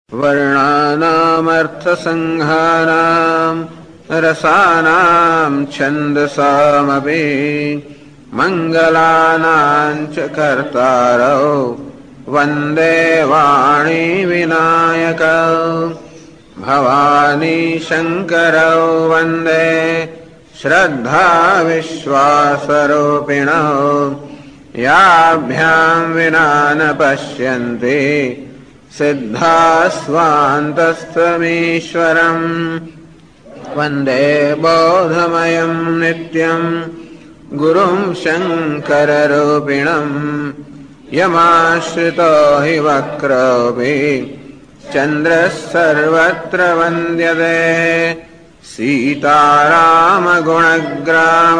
वर्णानामर्थसङ्घानाम् रसानाम् छन्दसामपि मङ्गलानाम् च कर्तारौ वन्दे वाणी विनायकौ भवानी शङ्करौ वन्दे श्रद्धा विश्वासरूपिणौ याभ्याम् विना न पश्यन्ति सिद्धास्वान्तस्थमीश्वरम् वन्दे बोधमयम् नित्यम् गुरुम् शङ्कररूपिणम् यमाश्रितो हि वक्रोऽपि चन्द्रः सर्वत्र वन्द्यते सीतारामगुणग्राम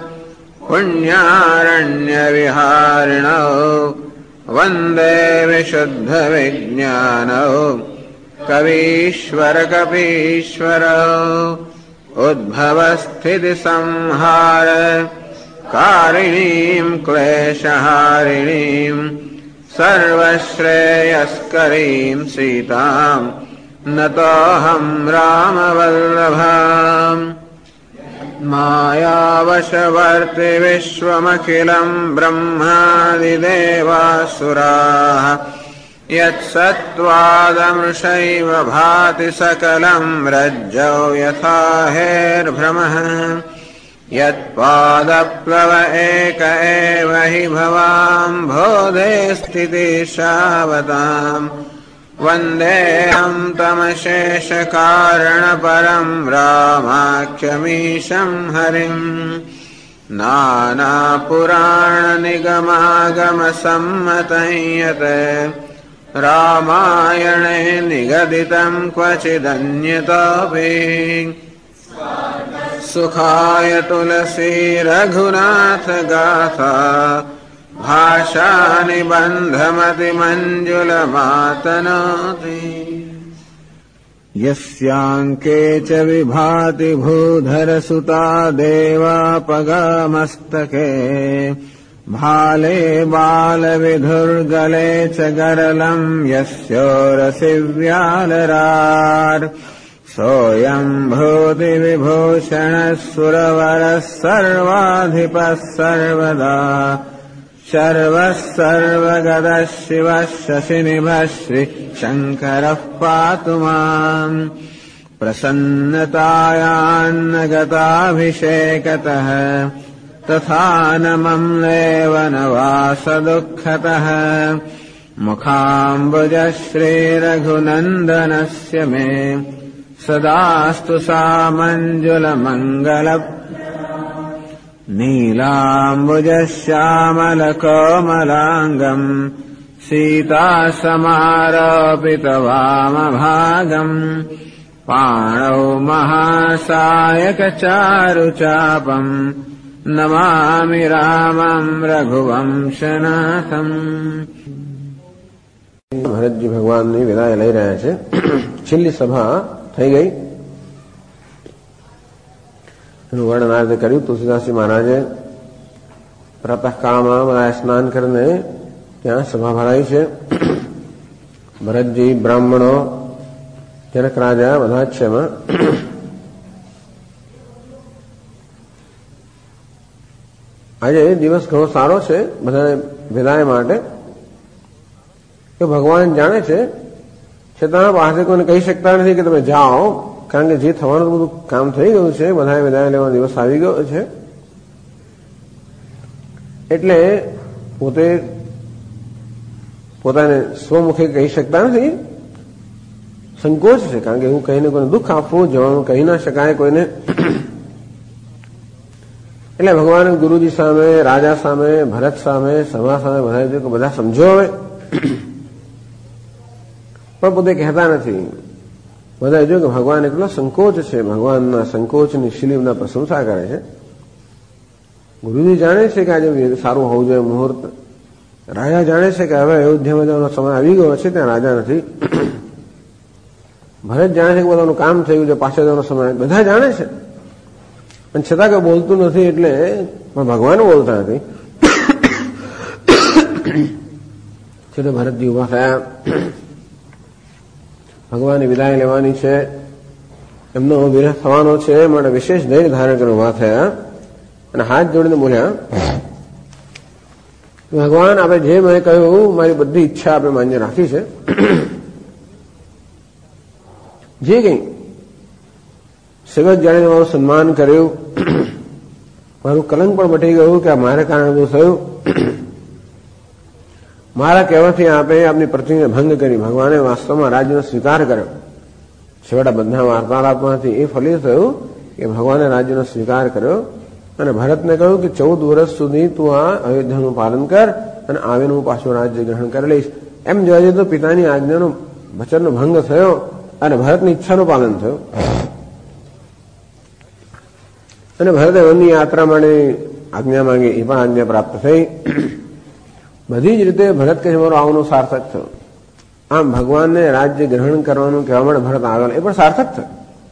पुण्यारण्यविहारिणौ वन्दे विशुद्धविज्ञानौ कवीश्वरकपीश्वरौ उद्भवस्थितिसंहार कारिणीम् क्लेशहारिणीम् सर्वश्रेयस्करीम् सीताम् नतोऽहम् रामवल्लभाम् मायावशवर्ति विश्वमखिलम् ब्रह्मादिदेवासुराः यत्सत्त्वादमृषैव भाति सकलम् रज्जौ यथा हेर्भ्रमः यत्पादप्लव एक एव हि भवाम् बोधे स्थितिशावताम् वन्देऽहम् तमशेषकारणपरम् रामाख्यमीशम् हरिम् नानापुराणनिगमागमसम्मतं यत् रामायणे निगदितम् क्वचिदन्यतोऽपि सुखाय तुलसी रघुनाथ गाथा भाषानिबन्धमतिमञ्जुलमातनोति यस्याङ्के च विभाति भूधरसुता देवापगामस्तके भाले बालविधुर्गले च गरलम् यस्योरसि व्यालरार् सोऽयम् भूतिविभूषणः सुरवरः सर्वाधिपः सर्वदा शर्वः सर्वगतः शिवः शशिनिभः श्रीशङ्करः पातु माम् प्रसन्नतायान्न गताभिषेकतः तथा न मम्लेव न वासदुःखतः मुखाम्बुजः श्रीरघुनन्दनस्य मे सदास्तु सामञ्जुलमङ्गल नीलाम्बुजश्यामलकोमलाङ्गम् सीतासमारोपितवामभागम् पाणौ महासायकचारुचापम् नमामि रामम् रघुवंशनाथम्। ભરતજી ભગવાનની વિદાય લઈ રહ્યા છે. છેલ્લી સભા થઈ ગઈ, એનું વર્ણન આ રીતે કર્યું. તુલસીદાસજી મહારાજે પ્રાતઃકાળમાં બધા સ્નાન કરીને ત્યાં સભા ભરાઈ છે. ભરતજી, બ્રાહ્મણો, જનક રાજા બધા જ છે એમાં. આજે દિવસ ઘણો સારો છે બધાને વિદાય માટે કે ભગવાન જાણે છે, છતાં પાસે કોઈને કહી શકતા નથી કે તમે જાઓ, કારણ કે જે થવાનું બધું કામ થઈ ગયું છે. બધાએ વિદાય લેવાનો દિવસ આવી ગયો છે. એટલે પોતાને સ્વમુખે કહી શકતા નથી, સંકોચ છે. કારણ કે હું કહીને કોઈને દુઃખ આપવું, જવાનું કહી ના શકાય કોઈને. એટલે ભગવાન ગુરુજી સામે, રાજા સામે, ભરત સામે, સભા સામે બધા સમજો હવે, પણ પોતે કહેતા નથી. બધા જો કે ભગવાન એટલો સંકોચ છે, ભગવાનના સંકોચની શિલીમના પ્રશંસા કરે છે. ગુરુજી જાણે છે કે આજે સારું હોવું જોઈએ મુહૂર્ત. રાજા જાણે છે કે હવે અયોધ્યામાં જવાનો સમય આવી ગયો છે, ત્યાં રાજા નથી. ભરત જાણે છે કે બધાનું કામ થયું છે, પાછળ જવાનો સમય. બધા જાણે છે, પણ છતાં કોઈ બોલતું નથી. એટલે પણ ભગવાન બોલતા નથી. છેલ્લે ભરતજી ઉભા થયા. ભગવાનની વિદાય લેવાની છે, એમનો વિરહ થવાનો છે, માટે વિશેષ ધૈર્ય ધારણ કરીને ઉભા થયા અને હાથ જોડીને બોલ્યા, ભગવાન આપણે જે મેં કહ્યું મારી બધી ઈચ્છા આપણે માન્ય રાખી છે. જે કંઈ સેવક જાણીને મારું સન્માન કર્યું, મારું કલંક પણ મટી ગયું કે આ મારે કારણે બધું થયું. મારા કહેવાથી આપે આપની પ્રતિજ્ઞા ભંગ કરી, ભગવાને વાસ્તવમાં રાજ્યનો સ્વીકાર કર્યો. છેવટા બધા વાર્તાલાપમાંથી એ ફલિત થયું કે ભગવાને રાજ્યનો સ્વીકાર કર્યો અને ભરતને કહ્યું કે 14 વર્ષ સુધી તું આ અયોધ્યાનું પાલન કર અને આવીને હું પાછું રાજ્ય ગ્રહણ કરી લઈશ. એમ જોવા જઈએ તો પિતાની આજ્ઞાનો વચનનો ભંગ થયો અને ભરતની ઈચ્છાનું પાલન થયું. અને ભરતે વનની યાત્રા માટે આજ્ઞા માંગી, એ પણ આજ્ઞા પ્રાપ્ત થઈ. બધી જ રીતે ભરત કહે મારો આવનો સાર્થક થયો. આમ ભગવાનને રાજ્ય ગ્રહણ કરવાનું કહેવા માટે ભરત આગળ, એ પણ સાર્થક થયું.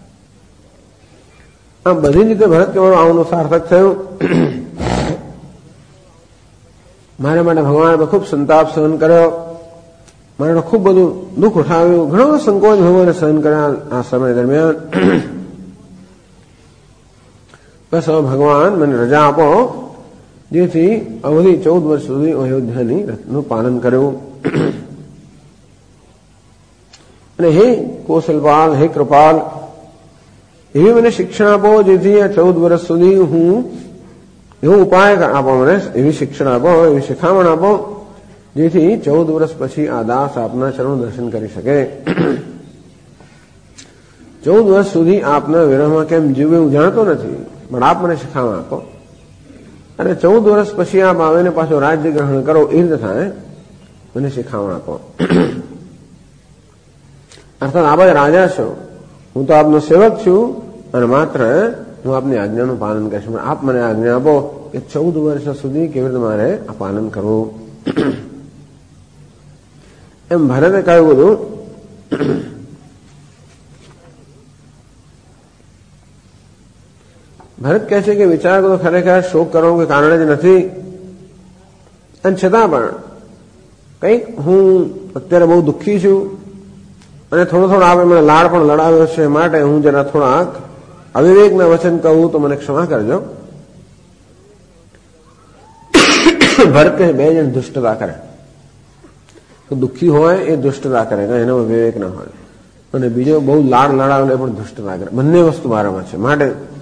આમ બધી જ રીતે ભરત કે મારો આવનો સાર્થક થયું. મારા માટે ભગવાને ખૂબ સંતાપ સહન કર્યો, મારે ખૂબ બધું દુઃખ ઉઠાવ્યું, ઘણો સંકોચ ભગવાને સહન કર્યા આ સમય દરમિયાન. બસ હવે ભગવાન મને રજા આપો, જેથી અવધિ 14 વર્ષ સુધી અયોધ્યાની રથનું પાલન કર્યું. અને હે કૌશલપાલ, હે કૃપાલ, એવી મને શિક્ષણ આપો જેથી આ 14 વર્ષ સુધી હું એવો ઉપાય આપો, મને એવી શિક્ષણ આપો, એવી શિખામણ આપો જેથી 14 વર્ષ પછી આ દાસ આપના ચરણ દર્શન કરી શકે. 14 વર્ષ સુધી આપના વિરહમાં કેમ જીવવું એવું જાણતો નથી, પણ આપ મને શિખામણ આપો. અને 14 વર્ષ પછી આપ આવીને પાછો રાજ્ય ગ્રહણ કરો, એ રીતે થાય, મને શિખામણ આપો. અર્થાત આપ જ રાજા છો, હું તો આપનો સેવક છું અને માત્ર હું આપની આજ્ઞાનું પાલન કરીશ, પણ આપ મને આજ્ઞા આપો કે 14 વર્ષ સુધી કેવી રીતે મારે આ પાલન કરવું. એમ ભરતે કહ્યું બધું. ભરત કહે છે કે વિચાર તો ખરેખર શોક કરવાનું કોઈ કારણ જ નથી, અને છતાં પણ કંઈક હું અત્યારે બહુ દુઃખી છું અને થોડો આપણે મને લાડ પણ લડાવ્યો છે, માટે હું જરા થોડાક અવિવેકના વચન કહું તો મને ક્ષમા કરજો. ભરત કહે 2 જણ દુષ્ટતા કરે, તો દુઃખી હોય એ દુષ્ટતા કરે, એનો વિવેક ના હોય, અને બીજો બહુ લાડ લડાવે પણ દુષ્ટતા કરે, બંને વસ્તુ મારામાં છે. માટે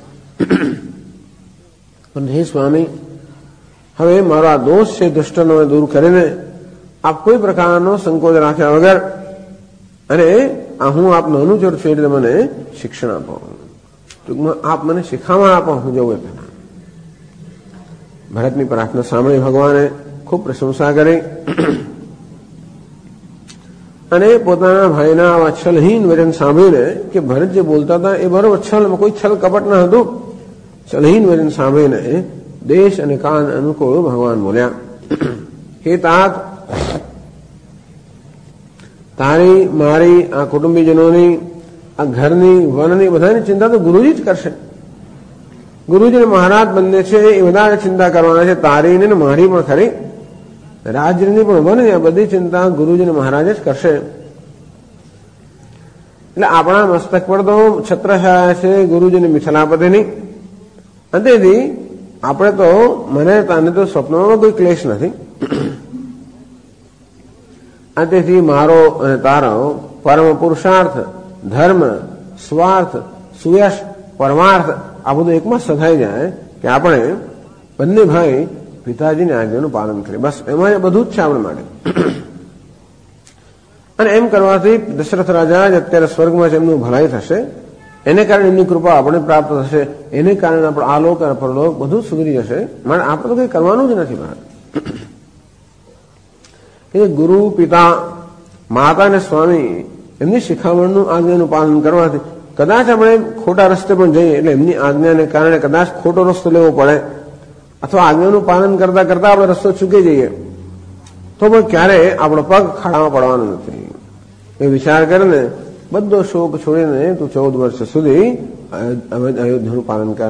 પણ હે સ્વામી, હવે મારો આ દોષ છે દુષ્ટનો દૂર કરીને આપ કોઈ પ્રકારનો સંકોચ રાખ્યા વગર અને આ હું આપનો અનુચર છું એટલે મને શિક્ષણ આપો, ટૂંકમાં આપ મને શિખામણ આપો, હું જવું એ પહેલા. ભરતની પ્રાર્થના સાંભળી ભગવાને ખૂબ પ્રશંસા કરી અને પોતાના ભાઈના આવા છલહીન વચન સાંભળીને કે ભરત જે બોલતા હતા એ બરોબર છલમાં કોઈ છલ કપટ ન હતું, છલહીન વચન સાંભળીને દેશ અને કાન અનુકૂળ ભગવાન બોલ્યા, હે તાત, તારી મારી આ કુટુંબીજનોની આ ઘરની વનની બધાની ચિંતા તો ગુરુજી જ કરશે. ગુરુજી મહારાજ બંને છે એ વધારે ચિંતા કરવાના છે, તારી ને મારી પણ ખરી, રાજ્યની પણ વનની આ બધી ચિંતા ગુરુજી મહારાજ જ કરશે. એટલે આપણા મસ્તક પર તો છત્રછાયા છે ગુરુજીની મિથિલાપતિની, અને તેથી આપણે તો મને તને તો સ્વપ્નમાં કોઈ ક્લેશ નથી. અને તેથી મારો અને તારો પરમ પુરુષાર્થ, ધર્મ, સ્વાર્થ, સુયશ, પરમાર્થ આ બધું એકમાં સધાઈ જાય કે આપણે બંને ભાઈ પિતાજીની આજ્ઞાનું પાલન કરીએ. બસ એમાં બધું જ છે આપણા માટે. અને એમ કરવાથી દશરથ રાજા જ અત્યારે સ્વર્ગમાં છે, એમનું ભલાઈ થશે, એને કારણે એમની કૃપા આપણે પ્રાપ્ત થશે, એને કારણે આપણે આલોક અને પરલોક બધું સુધરી જશે. માટે આપણે તો કંઈ કરવાનું જ નથી. કે ગુરુ, પિતા, માતા અને સ્વામી એમની શિખામણનું આજ્ઞાનું પાલન કરવાથી કદાચ આપણે ખોટા રસ્તે પણ જઈએ, એટલે એમની આજ્ઞાને કારણે કદાચ ખોટો રસ્તો લેવો પડે અથવા આજ્ઞાનું પાલન કરતા કરતા આપણે રસ્તો ચૂકી જઈએ તો પણ ક્યારે આપણો પગ ખાડામાં પડવાનો નથી. એ વિચાર કરીને બધો શોક છોડીને તું 14 વર્ષ સુધી અયોધ્યાનું પાલન કર.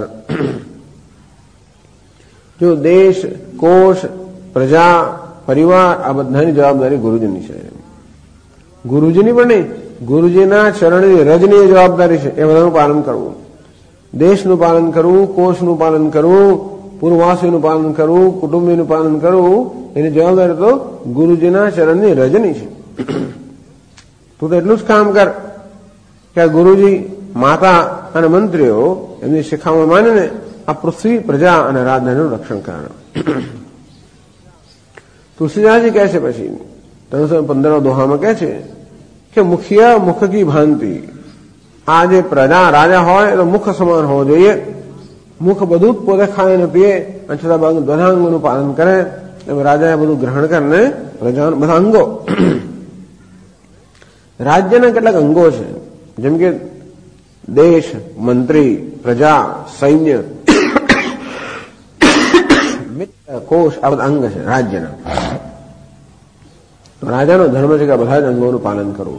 જો દેશ, કોષ, પ્રજા, પરિવાર આ બધાની જવાબદારી ગુરુજીની છે. ગુરુજીની પણ નહીં, ગુરુજીના ચરણની રજની જવાબદારી છે એ બધાનું પાલન કરવું, દેશનું પાલન કરવું, કોષનું પાલન કરવું, પૂર્વવાસીનું પાલન કરવું, કુટુંબીનું પાલન કરવું, એની જવાબદારી તો ગુરુજીના ચરણની રજની છે. તું તો એટલું જ કામ કર કે આ ગુરુજી, માતા અને મંત્રીઓ એમની શિખામણ માનીને આ પૃથ્વી, પ્રજા અને રાજધાનીનું રક્ષણ કરે. તુલસીદાસજી કહે છે પછી 315 દોહામાં કહે છે કે મુખિયા મુખ કી ભાંતિ. આ જે પ્રજા, રાજા હોય તો મુખ સમાન હોવો જોઈએ. મુખ બધું જ પોતે ખાય ને પીએ અને છતાં બધા અંગોનું પાલન કરે. એમ રાજાએ બધું ગ્રહણ કરીને પ્રજાના બધા અંગો. રાજ્યના કેટલાક અંગો છે, જેમ કે દેશ, મંત્રી, પ્રજા, સૈન્ય, કોષ, આ બધા અંગ છે રાજ્યના. રાજાનો ધર્મ છે કે બધા જ અંગોનું પાલન કરવું.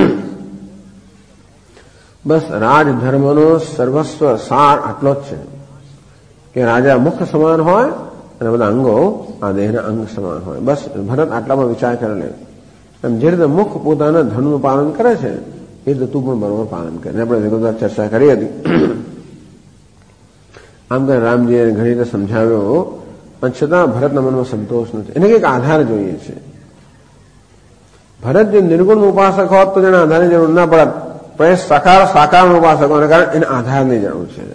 બસ રાજધર્મનો સર્વસ્વ સાર આટલો જ છે કે રાજા મુખ સમાન હોય અને બધા અંગો આ દેહના અંગ સમાન હોય. બસ ભરત આટલામાં વિચાર કરે લે. એમ જે રીતે મુખ પોતાના ધર્મનું પાલન કરે છે એ રીતે તું પણ બરોબર પાલન કરે. આપણે વિગતવાર ચર્ચા કરી હતી. આમ કરીને રામજીએ ઘણી રીતે સમજાવ્યો, પણ છતાં ભરતના મનમાં સંતોષ નથી. એને કંઈક આધાર જોઈએ છે. ભરત જે નિર્ગુણ ઉપાસક હોત તો તેના આધારની જરૂર ના પડત, પણ એ સાકાર ઉપાસક હોવાને કારણે એને આધારની જરૂર છે.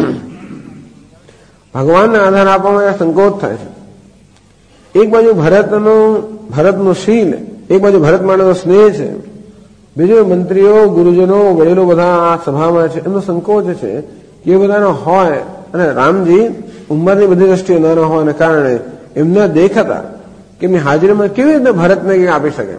ભગવાનને આધાર આપવામાં સંકોચ થાય છે. એક બાજુ ભરતનું શીલ, એક બાજુ ભરત માટેનો સ્નેહ છે, બીજું મંત્રીઓ, ગુરુજનો, વડીલો બધા આ સભામાં છે એમનો સંકોચ છે કે એ બધાનો હોય. અને રામજી ઉંમરની બધી દ્રષ્ટિએ નાના હોવાને કારણે એમના દેખાતા કે એમની હાજરીમાં કેવી રીતે ભરતને કંઈક આપી શકે.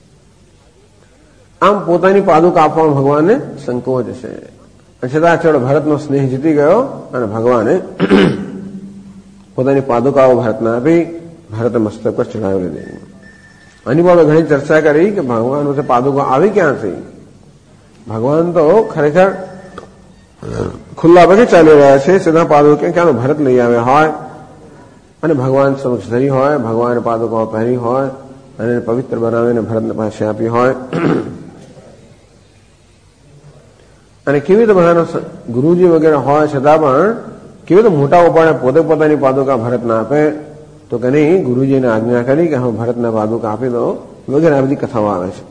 આમ પોતાની પાદુકા આપવામાં ભગવાનને સંકોચ છે. છતાં ચલો ભરતનો સ્નેહ જીતી ગયો અને ભગવાને પોતાની પાદુકાઓ ભરતને આપી, ભરતે મસ્તક પર ચઢાવી લીધી. આની બાબતે ઘણી ચર્ચા કરી કે ભગવાન પાદુકા આવી ક્યાંથી. ભગવાન તો ખરેખર ખુલ્લા પગે ચાલી રહ્યા છે, સીધા પાદુકા ક્યાં ભરત લઈ આવ્યા હોય અને ભગવાન સમક્ષ ધરી હોય, ભગવાને પાદુકાઓ પહેરી હોય અને પવિત્ર બનાવીને ભરતને પાસે આપી હોય. અને કેવી રીતે બધાનો ગુરુજી વગેરે હોય છતાં પણ કેવી રીતે મોટા ઉપાડે પોતે પોતાની પાદુકા ભરતને આપે, તો કે નહીં, ગુરુજીને આજ્ઞા કરી કે હવે ભરતને પાદુકા આપી દો વગેરે આ બધી કથાઓ આવે છે.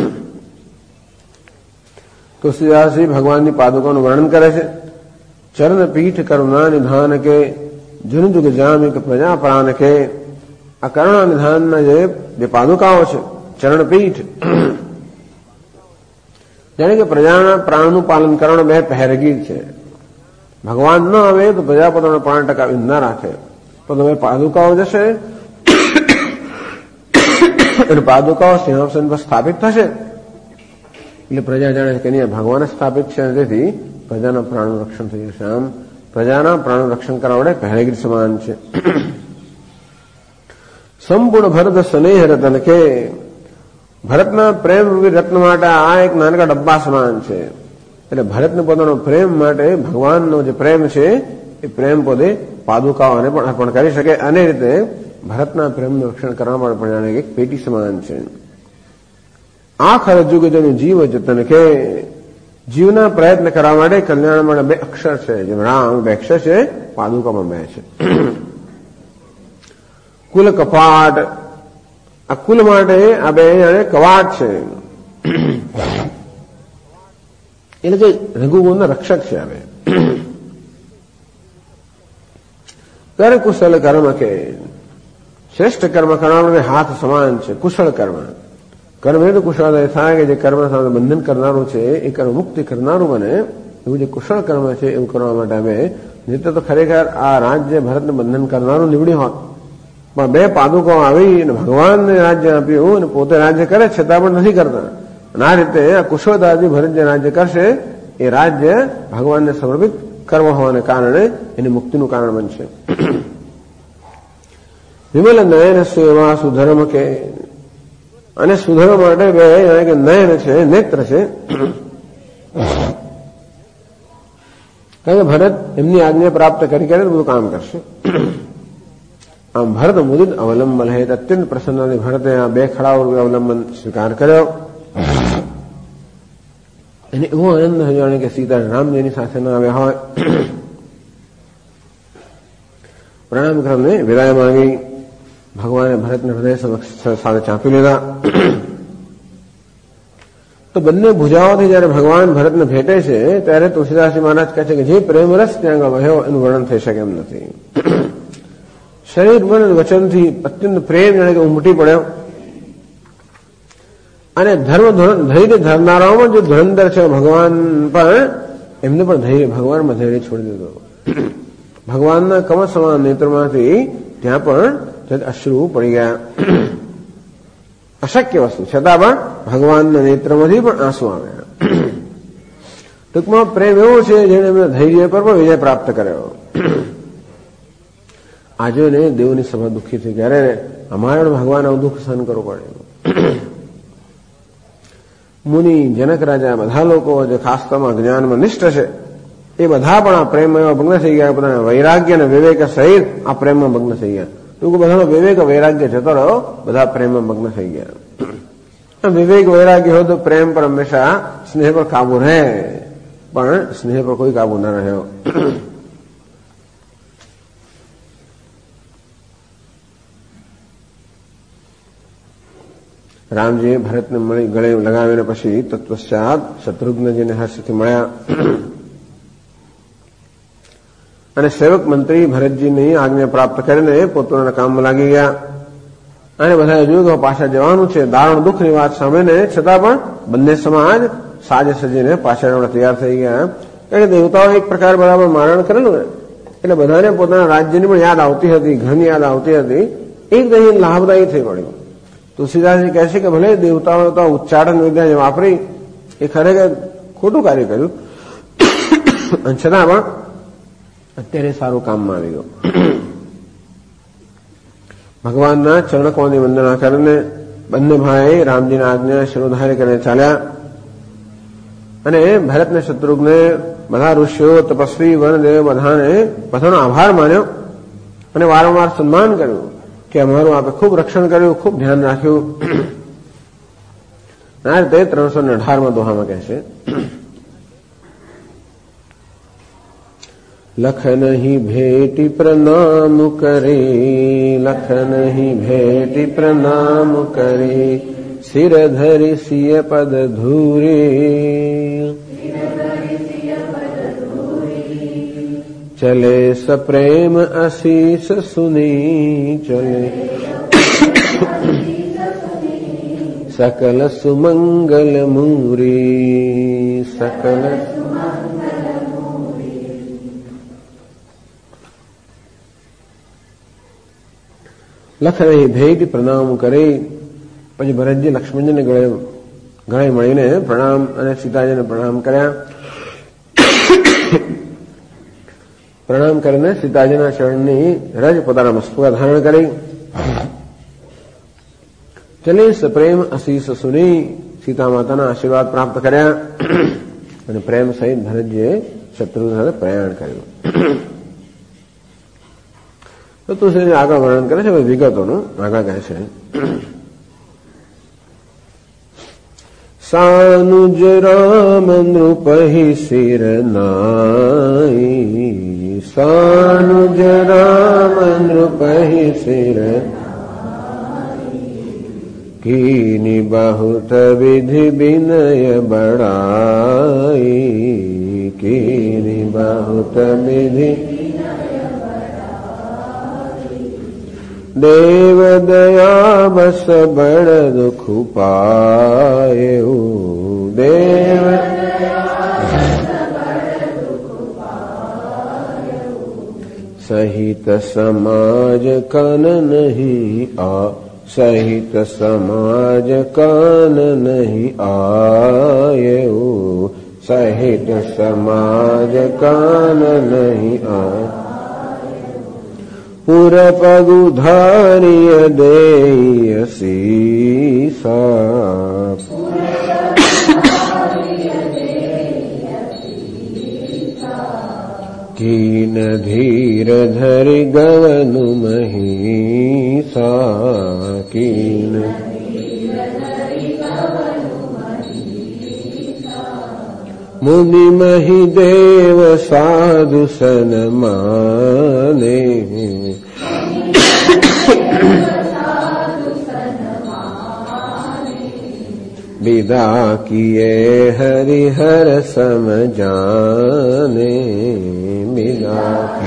તુલસીદાસજી ભગવાનની પાદુકાનું વર્ણન કરે છે. ચરણ પીઠ કરુણા નિધાન કે જુન જુગ જામિક પ્રજા પ્રાણ કે. આ કરુણા નિધાનના જે પાદુકાઓ છે, ચરણપીઠ, જાણે કે પ્રજાના પ્રાણનું પાલન કરવાનો બે પહેરગીર છે. ભગવાન ન આવે તો પ્રજા પોતાનો પ્રાણ ટકાવી ન રાખે, તો તમે પાદુકાઓ જશે અને પાદુકાઓ સિંહાસન પર સ્થાપિત થશે એટલે પ્રજા જાણે કે નહીં ભગવાન સ્થાપિત છે, તેથી પ્રજાના પ્રાણનું રક્ષણ થઈ જશે. આમ પ્રજાના પ્રાણનું રક્ષણ કરવા માટે પહેરેગીર સમાન છે. સંપૂર્ણ ભરત સ્નેહ રતન કે. ભરતના પ્રેમ રૂપી રત્ન માટે આ એક નાનકા ડબ્બા સમાન છે. એટલે ભરતને પોતાનો પ્રેમ માટે ભગવાનનો જે પ્રેમ છે એ પ્રેમ પોતે પાદુકાઓને પણ અર્પણ કરી શકે. અને રીતે ભરતના પ્રેમનું રક્ષણ કરવા માટે પણ જાણે એક પેટી સમાન છે. આખર જુગ જેનું જીવ જતન કે. જીવના પ્રયત્ન કરવા માટે, કલ્યાણ માટે બે અક્ષર છે, જેમ રામ બે અક્ષર છે, પાદુકામાં બે છે. કુલ કપાટ. આ કુલ માટે આ બે કવાટ છે, એટલે કે રઘુકુળના રક્ષક છે. હવે કર કુશલ કર્મ કે. શ્રેષ્ઠ કર્મ કરનારો હાથ સમાન છે. કુશળ કર્મ, કર્મ એ તો કુશળ થાય કે જે કર્મ સાથે બંધન કરનારું છે એ કર્મ મુક્તિ કરનારું બને. એવું જે કુશળ કર્મ છે એવું કરવા માટે અમે નિત્ય તો ખરેખર આ રાજ્ય ભરતને બંધન કરનારું નીવડ્યું હોત, પણ બે પાદુકાઓ આવી અને ભગવાનને રાજ્ય આપ્યું અને પોતે રાજ્ય કરે છતાં પણ નથી કરતા. અને આ રીતે આ કુશળતાથી ભરત જે રાજ્ય કરશે એ રાજ્ય ભગવાનને સમર્પિત કરવા હોવાને કારણે એની મુક્તિનું કારણ બનશે. વિમલ નયન સેવા સુધર્મ કે. અને સુધર્મ માટે બે કે નયન છે, નેત્ર છે. કારણ કે ભરત એમની આજ્ઞા પ્રાપ્ત કરી કરે બધું કામ કરશે. આમ ભરત મુદિત અવલંબન હે. અત્યંત પ્રસન્ન ભરતે આ બે ખડાઓ અવલંબન સ્વીકાર કર્યો. એને એવો આનંદ થયો જાણે કે સીતા રામજીની સાથે ન આવ્યા હોય. પ્રણામ કરીને વિદાય માંગી. ભગવાને ભરતને હૃદય સાથે ચાંપી લીધા. તો બંને ભુજાઓથી જયારે ભગવાન ભરતને ભેટે છે ત્યારે તુલસીદાસજી મહારાજ કહે છે કે જે પ્રેમ રસ ત્યાં આગળ વહ્યો એનું વર્ણન થઈ શકે એમ નથી. શરીર મન વચનથી અત્યંત પ્રેમ જાણે કે ઉમટી પડ્યો. અને ધૈર્ય ધરનારાઓમાં જો ધુરંધર છે ભગવાન પણ એમને પણ ધૈર્ય ભગવાનમાં ધૈર્ય છોડી દીધો. ભગવાનના કમળ સમાન નેત્રમાંથી ત્યાં પણ અશ્રુ પડી ગયા. અશક્ય વસ્તુ છતાં પણ ભગવાનના નેત્રમાંથી પણ આંસુ આવ્યા. ટૂંકમાં પ્રેમ એવો છે જેને એમના ધૈર્ય પર પણ વિજય પ્રાપ્ત કર્યો. આજે ને દેવની સભા દુઃખી થઈ ગયા. અરે અમારે ભગવાન આવું દુઃખ સહન કરવું પડે. મુનિ જનક રાજા બધા લોકો જે ખાસતામાં જ્ઞાનમાં નિષ્ઠ છે એ બધા પણ આ પ્રેમમાં ભગ્ન થઈ ગયા. પોતાના વૈરાગ્ય અને વિવેક સહિત આ પ્રેમમાં ભગ્ન થઈ ગયા. ટૂંક બધાનો વિવેક વૈરાગ્ય જતો રહ્યો, બધા પ્રેમમાં મગ્ન થઈ ગયા. વિવેક વૈરાગ્ય હોય તો પ્રેમ પર હંમેશા સ્નેહ પર કાબુ રહે, પણ સ્નેહ પર કોઈ કાબુ ન રહ્યો. રામજીએ ભરતને મળી ગળે લગાવીને પછી તત્પશ્ચાત શત્રુઘ્નજીને હર્ષથી મળ્યા અને સેવક મંત્રી ભરતજીની આજ્ઞા પ્રાપ્ત કરીને પોતાના કામમાં લાગી ગયા. અને બધાએ જોયું કે પાછા જવાનું છે. દારૂણ દુઃખની વાત સાંભળીને છતાં પણ બંને સમાજ સાજે સજીને પાછળ તૈયાર થઈ ગયા. કારણ કે દેવતાઓ એક પ્રકાર બરાબર મારણ કરેલું ને એટલે બધાને પોતાના રાજ્યની પણ યાદ આવતી હતી, ઘરની યાદ આવતી હતી. એક દહીં લાભદાયી થઈ પડ્યું. તુલસીદાસજી કહે છે કે ભલે દેવતાઓ તો ઉચ્ચારણ વિદ્યા વાપરી, એ ખરેખર ખોટું કાર્ય કર્યું, છતાં પણ અત્યારે સારું કામમાં આવી ગયું. ભગવાનના ચરણકોની વંદના કરીને બંને ભાઈ રામજીના આજ્ઞા શિરોધારી કરીને ચાલ્યા. અને ભરતને શત્રુઘ્ને બધા ઋષિઓ તપસ્વી વનદેવ બધાનો આભાર માન્યો અને વારંવાર સન્માન કર્યું કે અમારું આપે ખૂબ રક્ષણ કર્યું, ખૂબ ધ્યાન રાખ્યું. આ રીતે 318માં દોહામાં કહે છે, લખ નહીં ભેટી પ્રણામ કરે, લખ નહીં ભેટી પ્રણામ કરે, સિર ધરી સિય પદ ધૂરી, ચલે સપ્રેમ આશીષ સુની, ચલે સકલ સુમંગલ મૂરી, સકલ લખ નહીં ભેટ પ્રણામ કરે. પછી ભરતજી લક્ષ્મણજીને ગળે મળીને પ્રણામ અને સીતાજીને પ્રણામ કર્યા. પ્રણામ કરીને સીતાજીના ચરણની રજ પોતાના મસ્તક ધારણ કરી. ચલે સપ્રેમ આશીષ સુની, સીતા માતાના આશીર્વાદ પ્રાપ્ત કર્યા અને પ્રેમ સહિત ભરતજીએ શત્રુઘ્ન સાથે પ્રયાણ કર્યું. તો તુલસી આગળ વર્ણન કરે છે વિગતોનું. આગળ કહે છે, સાનુજ રામ નૃપહિ શિર નાઈ, સાનુજ રામ નૃપહિ શિર કીની બહુત વિધિ વિનય બડાઈ, કીની બહુત વિધિ દેવ દયા બસ બળ દુઃખ પાયું, દેવ સહિત સમાજ કન નહીં આ, સહિત સમાજ કન નહીં આયું, સહિત સમાજ કન નહીં આ, પુર પગુ ધાર્ય દેય સીસા, કીન ધીર ધરી ગવનુ મહીસા, કીન मुनि मही देव साधु सन माने विदा किए हरिहर सम जाने विदा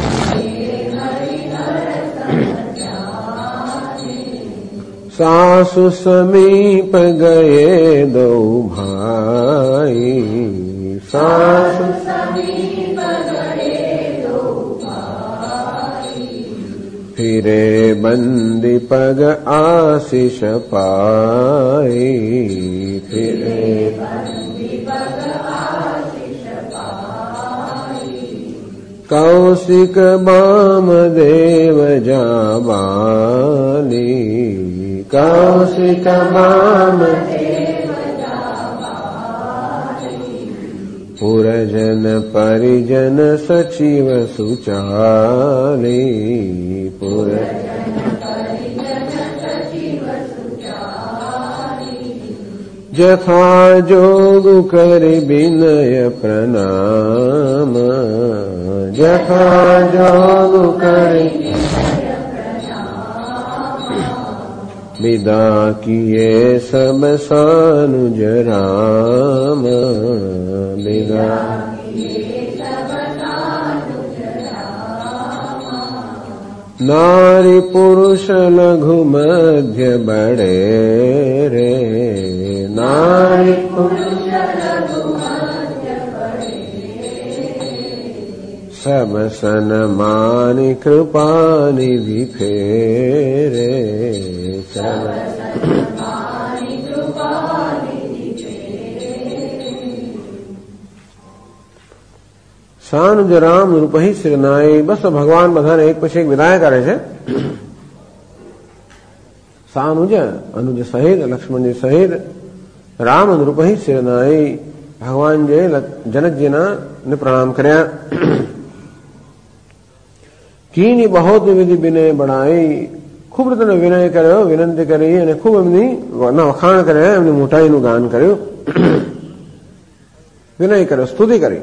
सासु समीप गए दो भाई सासु समीप गए दो भाई फिरे बंदी पग आशीष पाई फिरे बंदी पग आशीष पाई कौशिक बाम देव जाबाली कौशिक बाम पुरजन परिजन सचिव सुचाली जथा जोग कर विनय प्रणाम जथा जोग कर विदा किए सब सानुज राम विदा नारी पुरुष लघु मध्य बड़े रे नारी पुरुष लघु मध्य बड़े सब सन्मानि कृपा निधि फेरे સાનુજ રામ રૂપહી શ્રીનાય બસ ભગવાન બધાને એક પછી એક વિદાય કરે છે. સાનુજ અનુજ સહિત લક્ષ્મણજી સહિત રામ રૂપહી શ્રીનાય ભગવાનજીએ જનકજીના ને પ્રણામ કર્યા. કીની બહોત વિધિ વિનય બણાઈ ખૂબ રીતે વિનય કર્યો વિનંતી કરી અને ખૂબ એમની વખાણ કર્યા એમની મોટાઈનું ગાન કર્યું વિનય કર્યો સ્તુતિ કરી.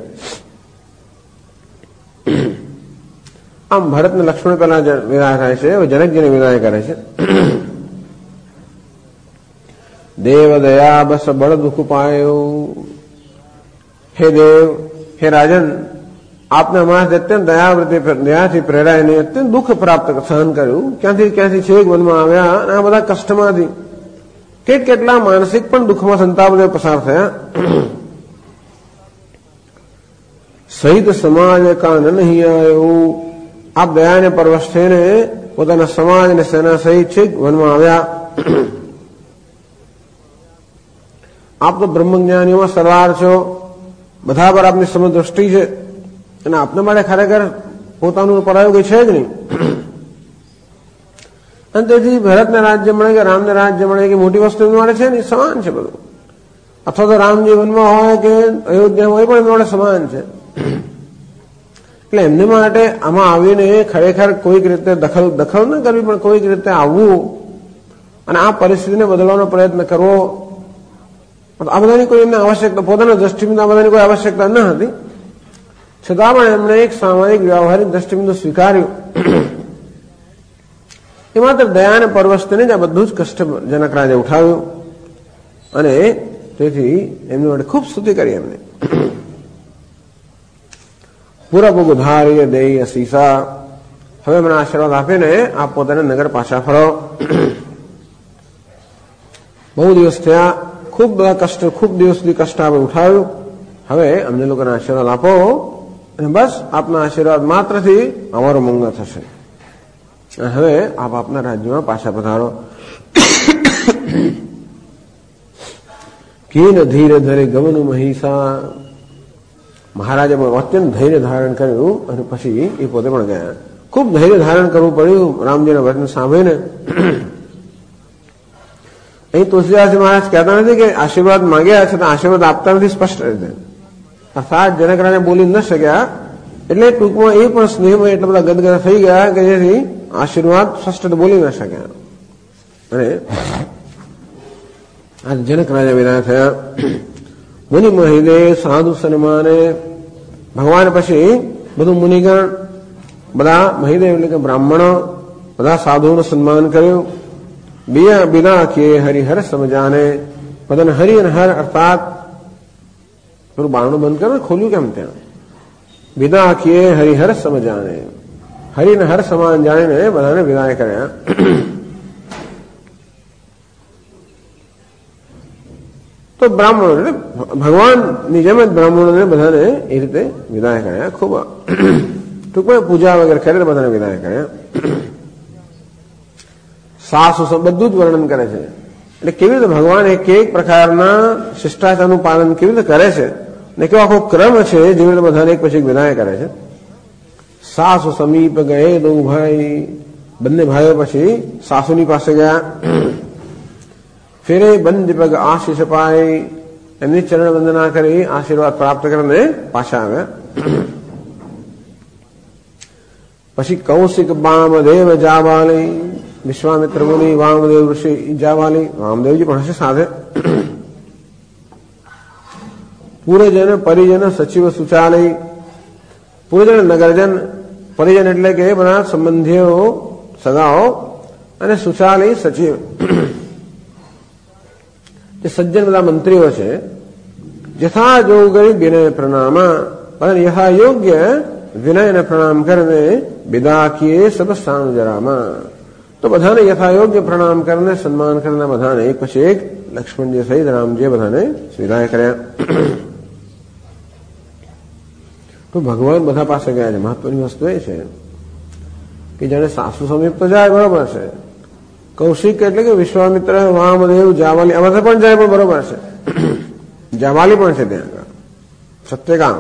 આમ ભરતને લક્ષ્મણ પહેલા વિદાય થાય છે જનકજીને વિદાય કરે છે. દેવ દયા બસ બળ દુઃખ પાયો હે દેવ હે રાજન આપને અમારાથી અત્યંત દયાથી પ્રેરાઈને અત્યંત દુઃખ પ્રાપ્ત સહન કર્યું ક્યાંથી છેક વનમાં આવ્યા અને આ બધા કષ્ટમાંથી કેટલા માનસિક પણ દુઃખમાં સંતાપદેવ પસાર થયા. સહિત સમાજ કાન નહીં આવ્યો આપ દયાને પરવશ થઈને પોતાના સમાજ અને સેના સહિત છેક વનમાં આવ્યા. આપ તો બ્રહ્મજ્ઞાનીઓમાં સરદાર છો બધા પર આપની સમદ્રષ્ટિ છે અને આપના માટે ખરેખર પોતાનું પરાયું કઈ છે જ નહીં. અને તેથી ભરતને રાજ્ય મળે કે રામને રાજ્ય મળે કે મોટી વસ્તુ એમના માટે છે ને સમાન છે બધું. અથવા તો રામજી વનમાં હોય કે અયોધ્યામાં હોય પણ એમના માટે સમાન છે. એટલે એમને માટે આમાં આવીને ખરેખર કોઈક રીતે દખલ ન કરવી પણ કોઈક રીતે આવવું અને આ પરિસ્થિતિને બદલવાનો પ્રયત્ન કરવો આ બધાની કોઈ એમને આવશ્યકતા પોતાના દ્રષ્ટિબિંદુ આ બધાની કોઈ આવશ્યકતા ન હતી. છતાં પણ એમણે એક સામાજિક વ્યવહારિક દ્રષ્ટિબિંદુ સ્વીકાર્યું. એ માત્ર દયાને પરવશને જ આ બધું જ કષ્ટ જનકરાજે ઉઠાવ્યું અને તેથી એમની માટે ખૂબ સ્તુતિ કરી એમને. પૂરબ ઉધાર્ય દેય સીસા હવે મને આશીર્વાદ આપીને આપ પોતાના નગર પાછા ફરો. બહુ દિવસ થયા ખૂબ બધા કષ્ટ ખૂબ દિવસ સુધી કષ્ટ આપણે ઉઠાવ્યું હવે અમને લોકોને આશીર્વાદ આપો અને બસ આપના આશીર્વાદ માત્રથી અમારો મંગળ થશે. હવે આપ આપના રાજ્યમાં પાછા પધારો. કીન ધીરે ધરે ગમન મહિષા મહારાજે અત્યંત ધૈર્ય ધારણ કર્યું અને પછી એ પોતે પણ ગયા. ખૂબ ધૈર્ય ધારણ કરવું પડ્યું રામજીના વચન સાંભળીને. અહીં તુલસીદાસજી મહારાજ કહેતા નથી કે આશીર્વાદ માંગ્યા છતાં આશીર્વાદ આપતા નથી સ્પષ્ટ રીતે અર્થાત જનકરાજે બોલી ન શક્યા એટલે ટૂંકમાં એ પણ સ્નેહમાં એટલા બધા ગદગદ થઈ ગયા કે જેથી આશીર્વાદ સ્પષ્ટ બોલી ન શક્યા. અને આજે જનક રાજા વિદાય થયા. મુનિ મહિદે સાધુ સન્માને, ભગવાન પછી બધું મુનિગણ, બધા મહિદેવ એટલે કે બ્રાહ્મણો, બધા સાધુઓનું સન્માન કર્યું. બિના કે હરિહર સમજાને, બધાને હરિ અને હર અર્થાત પેલું બારણું બંધ કરે ખોલ્યું કેમ ત્યાં? વિદા કે હરિહર સમજાને, હરિને હર સમાન જાણીને બધાને વિદાય કર્યા. તો બ્રાહ્મણો એટલે ભગવાનની જેમ જ બ્રાહ્મણોને બધાને એ રીતે વિદાય કર્યા. ખૂબ ટૂંકમાં પૂજા વગેરે કરે બધાને વિદાય કર્યા. સાસુ બધું જ વર્ણન કરે છે. એટલે કેવી રીતે ભગવાન એક પ્રકારના શિષ્ટાચારનું પાલન કેવી રીતે કરે છે ને કેવો આખો ક્રમ છે જેવી રીતે બધાને એક પછી વિદાય કરે છે. સાસુ સમીપ ગયે દો ભાઈ, બંને ભાઈઓ પછી સાસુની પાસે ગયા. ફેરે બંધ પગ આશીષ પાય, એમની ચરણ વંદના કરી આશીર્વાદ પ્રાપ્ત કરીને પાછા આવ્યા. પછી કૌશિક વામદેવ જાવાલી, વિશ્વામિત્ર મુનિ વામદેવ ઋષિ જાવાલી, વામદેવજી પણ હશે સાથે. પૂરજન પરિજન સચિવ સુચાલય, પૂરજન નગરજન, પરિજન એટલે કે બધા સંબંધીઓ સગાઓ, અને સુચાલય સચિવ જે સજ્જન બધા મંત્રીઓ છે. યથા યોગરી વિનય પ્રણામા, અને યથા યોગ્ય વિનય અને પ્રણામ કરીને વિદા કિએ સબ સાનુજરામાં, તો બધાને યથાયોગ્ય પ્રણામ કરીને સન્માન કરીને બધાને એક પછી એક લક્ષ્મણજી સહિત રામજીએ બધાને વિદાય કર્યા. તો ભગવાન બધા પાસે ગયા છે. મહત્વની વસ્તુ એ છે કે જાણે સાસુ સમીપ તો જાય બરોબર છે, કૌશિક એટલે કે વિશ્વામિત્ર, વામદેવ, જાવાલી આ બધા પણ જાય પણ બરોબર છે. જાવાલી પણ છે ત્યાં આગળ, સત્યકામ.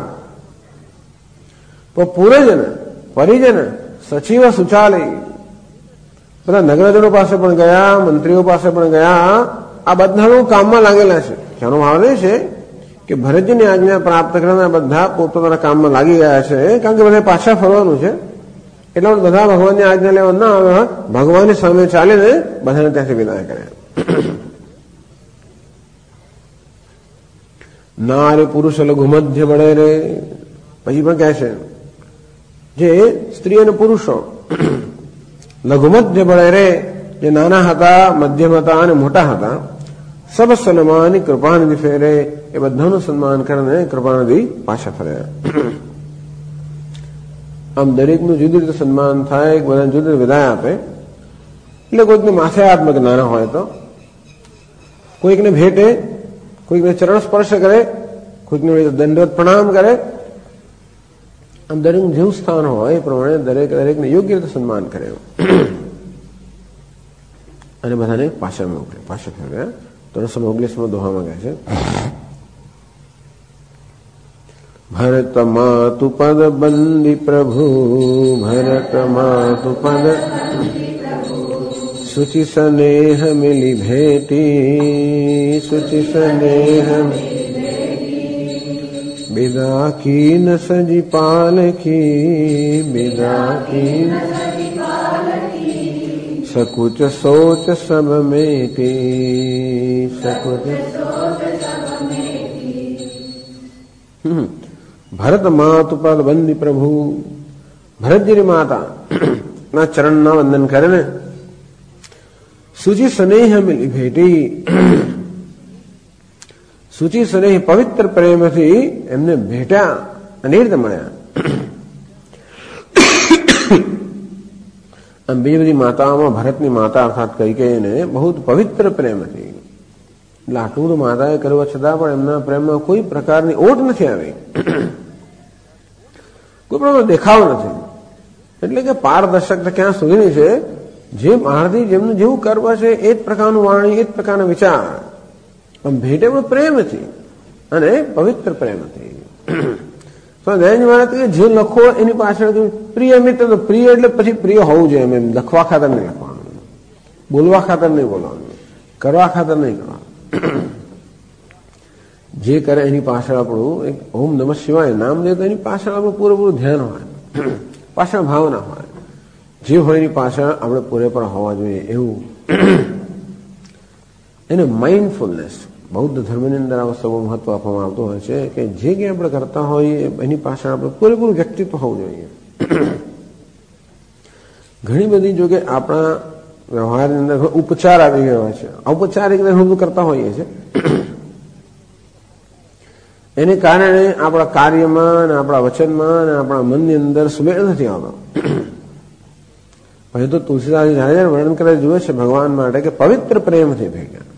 તો પૂરજન પરિજન સચિવ સુચાલય, બધા નગરજનો પાસે પણ ગયા, મંત્રીઓ પાસે પણ ગયા. આ બધાનું કામમાં લાગેલા છે. જેનો ભાવ એ છે કે ભરતજીની આજ્ઞા પ્રાપ્ત કરવાના બધા પોતાના કામમાં લાગી ગયા છે, કારણ કે બધા પાછા ફરવાનું છે. એટલે બધા ભગવાનની આજ્ઞા લેવા ના આવે, ભગવાનની સામે ચાલીને બધાને ત્યાંથી વિદાય કર્યા. નારી પુરુષ લઘુમધ્ય બળે રે, પછી પણ કહે છે જે સ્ત્રી અને પુરુષો લઘુમધ્ય બળે રે, જે નાના હતા, મધ્યમ હતા અને મોટા હતા, સબ સન્માની કૃપાનિધિ ફેરે, એ બધાનું સન્માન કરીને કૃપાનિધિ પાછા ફર્યા. આમ દરેકનું જુદી રીતે સન્માન થાય, બધાને જુદી રીતે વિદાય આપે. એટલે કોઈકને માથે આત્મક નાના હોય તો કોઈકને ભેટે, કોઈકને ચરણ સ્પર્શ કરે, કોઈકને દંડવત પ્રણામ કરે. આમ દરેકનું જેવું સ્થાન હોય એ પ્રમાણે દરેકને યોગ્ય રીતે સન્માન કરે અને બધાને પાછળ મોકલે. પાછળ ફેરવ્યા. તો 19 દોહામાં કહે છે ભરત માતુ પદ બંદી પ્રભુ, ભરત માતુ પદ સુચિ સ્નેહ મિલી ભેટી, સુચિ સ્નેહ बिदा की न सजी पालकी, बिदा की सकुच सोच सब मेटी, सकुच ભરત માતુ પદ બંદી પ્રભુ, ભરતજીની માતા ના ચરણના વંદન કરે ને સુચિ સ્નેહ મિલી ભેટી, સુચિ સ્નેહ પવિત્ર પ્રેમથી એમને ભેટ્યા અને એ રીતે મળ્યા. આમ બીજી બધી માતાઓમાં ભરતની માતા અર્થાત કૈકેયીને બહુ પવિત્ર પ્રેમ હતી. એટલે આટલું બધું માતાએ કર્યું છતાં પણ એમના પ્રેમમાં કોઈ પ્રકારની ઓટ નથી આવી, કોઈ પ્રકારનો દેખાવ નથી. એટલે કે પારદર્શકતા ક્યાં સુધીની છે, જે મહારથી જેમનું જેવું કર્મ છે એ જ પ્રકારનું વાણી, એ જ પ્રકારના વિચાર. ભેટે પણ પ્રેમ હતી અને પવિત્ર પ્રેમ હતી. તો દયાની વાત કે જે લખો એની પાછળ પ્રિય મિત્ર, તો પ્રિય એટલે પછી પ્રિય હોવું જોઈએ. એમ લખવા ખાતર નહીં લખવાનું, બોલવા ખાતર નહીં બોલવાનું, કરવા ખાતર નહીં કરવાનું. જે કરે એની પાછળ આપણું એક ઓમ નમઃ શિવાય નામ લે તો એની પાછળ આપણું પૂરેપૂરું ધ્યાન હોય, પાછળ ભાવના હોય. જે હોય એની પાછળ આપણે પૂરેપૂરા હોવા જોઈએ એવું એને માઇન્ડફુલનેસ, બૌદ્ધ ધર્મની અંદર આ વસ્તુનું મહત્વ આપવામાં આવતું હોય છે કે જે કંઈ આપણે કરતા હોઈએ એની પાછળ આપણે પૂરેપૂરું વ્યક્તિત્વ હોવું જોઈએ. ઘણી બધી જો કે આપણા વ્યવહારની અંદર ઉપચાર આવી ગયો હોય છે, ઔપચારિક રીતે બધું કરતા હોઈએ છીએ, એને કારણે આપણા કાર્યમાં અને આપણા વચનમાં અને આપણા મનની અંદર સુમેળ નથી આવતો. પછી તો તુલસીદાસ જ્યારે વર્ણન કરે જુએ છે ભગવાન માટે કે પવિત્ર પ્રેમથી ભેગા,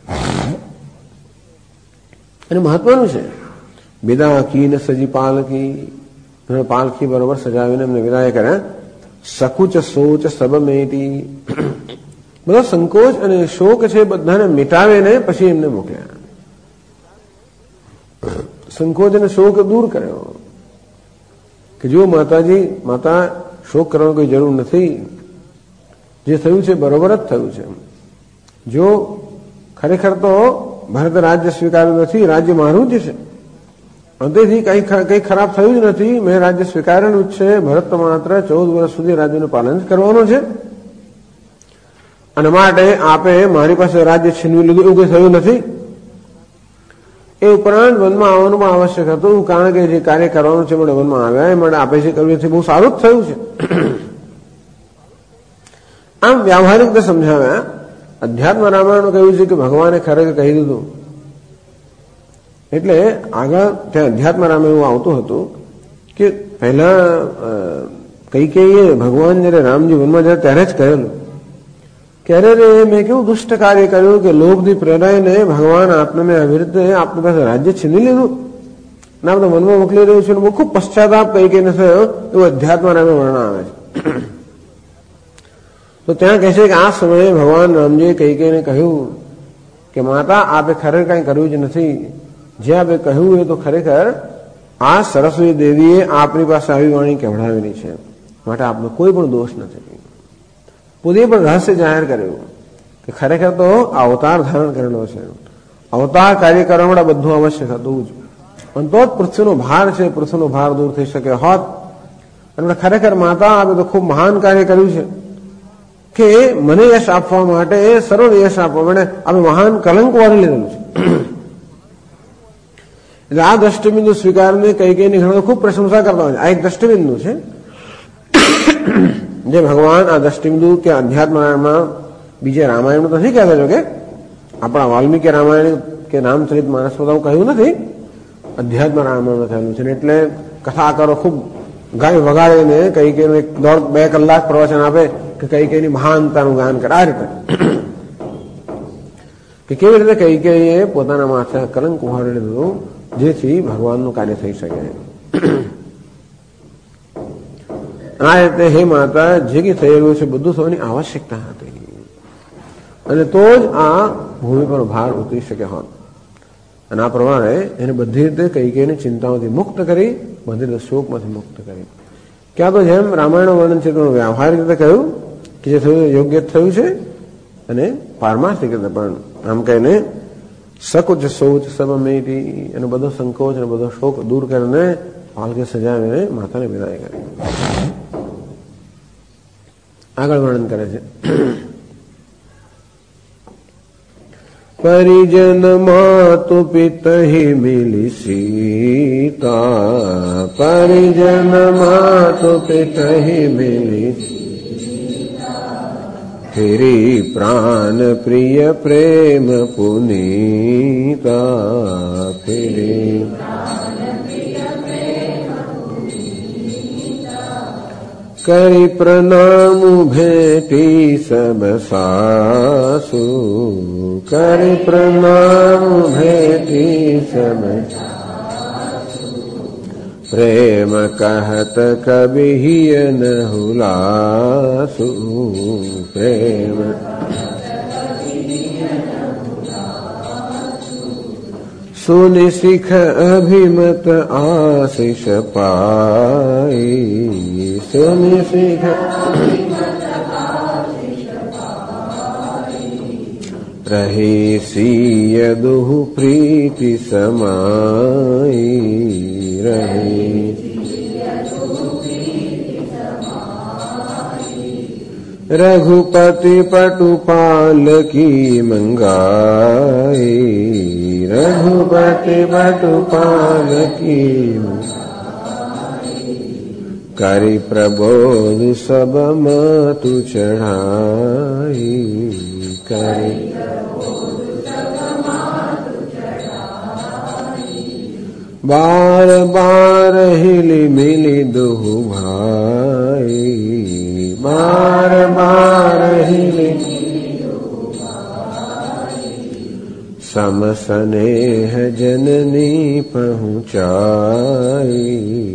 અને મહત્વનું છે. વિદા કી ને સજી પાલકી, પાલખી બરોબર સજાવીને એમને વિદાય કર્યા. સકુચ સોચ સબ મેટી, બધો સંકોચ અને શોક છે બધાને મિટાવીને પછી એમને મોકલ્યા. સંકોચ અને શોક દૂર કર્યો કે જો માતાજી, માતા શોક કરવાની કોઈ જરૂર નથી, જે થયું છે બરોબર જ થયું છે. જો ખરેખર તો ભારત રાજ્ય સ્વીકાર્યું નથી, રાજ્ય મારું જ છે, અંતેથી કંઈ ખરાબ થયું જ નથી, મેં રાજ્ય સ્વીકારેલું જ છે. ભરત તો માત્ર 14 વર્ષ સુધી રાજ્યનું પાલન જ કરવાનું છે, અને માટે આપે મારી પાસે રાજ્ય છીનવી લીધું એવું કંઈ થયું નથી. એ ઉપરાંત વનમાં આવવાનું પણ આવશ્યક હતું, કારણ કે જે કાર્ય કરવાનું છે મને વનમાં આવ્યા, એ માટે આપે જે કર્યું છે બહુ સારું જ થયું છે. આમ વ્યાવહારિક રીતે સમજાવ્યા. અધ્યાત્મ રામાયણમાં કહ્યું છે કે ભગવાને ખરેખર કહી દીધું. એટલે આગળ ત્યાં અધ્યાત્મ રામાયણ એવું આવતું હતું કે પહેલા કૈકેયીએ ભગવાન જયારે રામજી વનમાં જાય ત્યારે જ કહેલું કે અરે રે મેં કેવું દુષ્ટ કાર્ય કર્યું કે લોભથી પ્રેરાઈને ભગવાન આપને મેં આવી રીતે આપની પાસે રાજ્ય છીની લીધું, ના બધા વનમાં મોકલી રહ્યું છે. બહુ ખૂબ પશ્ચાતાપ કૈકેયીને થયો એવું અધ્યાત્મ રામાયણ વર્ણન આવે છે. તો ત્યાં કહે છે કે આ સમયે ભગવાન રામજીએ કૈકેયીને કહ્યું કે માતા આપે ખરેખર કંઈ કર્યું જ નથી, જે આપે કહ્યું એ તો ખરેખર આ સરસ્વતી દેવીએ આપની પાસે આવી વાણી કહેવડાવેલી છે, માટે આપનો કોઈ પણ દોષ નથી. પોતે પણ રહસ્ય જાહેર કર્યું કે ખરેખર તો અવતાર ધારણ કરેલો છે, અવતાર કાર્ય કરવા માટે બધું આવશ્યક હતું જ, પણ તો જ પૃથ્વીનો ભાર છે, પૃથ્વીનો ભાર દૂર થઈ શકે હોત. અને ખરેખર માતા આપે તો ખૂબ મહાન કાર્ય કર્યું છે કે મને યશ આપવા માટે, સર્વ યશ આપવા માટે આપણે મહાન કલંક વાળી લીધેલું છે. એટલે આ દ્રષ્ટિબિંદુ સ્વીકારને કૈકેયીની ઘણા ખૂબ પ્રશંસા કરતા હોય છે. આ એક દ્રષ્ટિબિંદુ છે જે ભગવાન આ દ્રષ્ટિબિંદુ કે અધ્યાત્મ રામાયણમાં, બીજે રામાયણમાં તો નથી કહેતા, જો કે આપણા વાલ્મીકી રામાયણ કે રામચરિત માનસમાં કહ્યું નથી, અધ્યાત્મ રામાયણમાં થયેલું છે. એટલે કથાકારો ખૂબ ગાય વગાડીને કૈકેયીનું 1.5-2 કલાક પ્રવચન આપે કે કૈકેયીની મહાનતાનું ગાન કરે. આ રીતે કે કેવી રીતે કૈકેયીએ પોતાના માથે કલંક ઉહાડી લીધું જેથી ભગવાનનું કાર્ય થઈ શકે. આ રીતે હે માતા, જે કંઈ થયેલું છે બધું થવાની આવશ્યકતા હતી, અને તો જ આ ભૂમિ પર ભાર ઉતરી શકે હોત. અને આ પ્રમાણે એને બધી રીતે કૈકેયીની ચિંતાઓથી મુક્ત કરી, બધી રીતે શોકમાંથી મુક્ત કરી. ક્યાં તો જેમ રામાયણ વર્ણન છે તેનું વ્યવહારિક રીતે કહ્યું કે જે થયું યોગ્ય થયું છે, અને પારમાર્થિક રીતે પણ આમ કહીને સકુચ સોચ સબ મેટી, અને બધો સંકોચ અને બધો શોક દૂર કરીને પાલખી સજાવીને માતાને વિદાય કરી. આગળ વર્ણન કરે છે. પરિજન માતુ પિતહિ મિલી સીતા, પરિજન માતુ પિતહિ મિલી ફિરી પ્રાણ પ્રિય પ્રેમ પુનીતા, ફિરી કરી પ્રણામ ભેટી સબ સાસુ, કરી પ્રણામ ભેટી સબ પ્રેમ કહત કબિહિય ન હુલાસુ, પ્રેમ સુનિ શિખ અભિમત આશિષ પાઈ, સુનિ શિખ રહી સિય દુહુ પ્રીતિ સમાઈ, રહી રઘુપતિ પટુપાલ કી મંગાઈ, रघुपति बटुपाल की करि प्रबोध सब मातु चढ़ाई करि बार बार हिली मिली दुहु भाई बार बार हिली सम स्नेह जननी पहुँचाई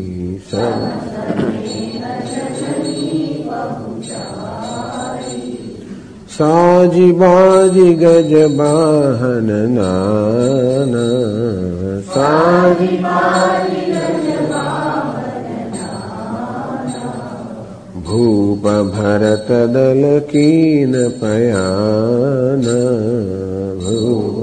साजी बाजी गज बाहन नाना साजी बाजी गज बाहन नाना भूप भरत दल कीन पयाना भूप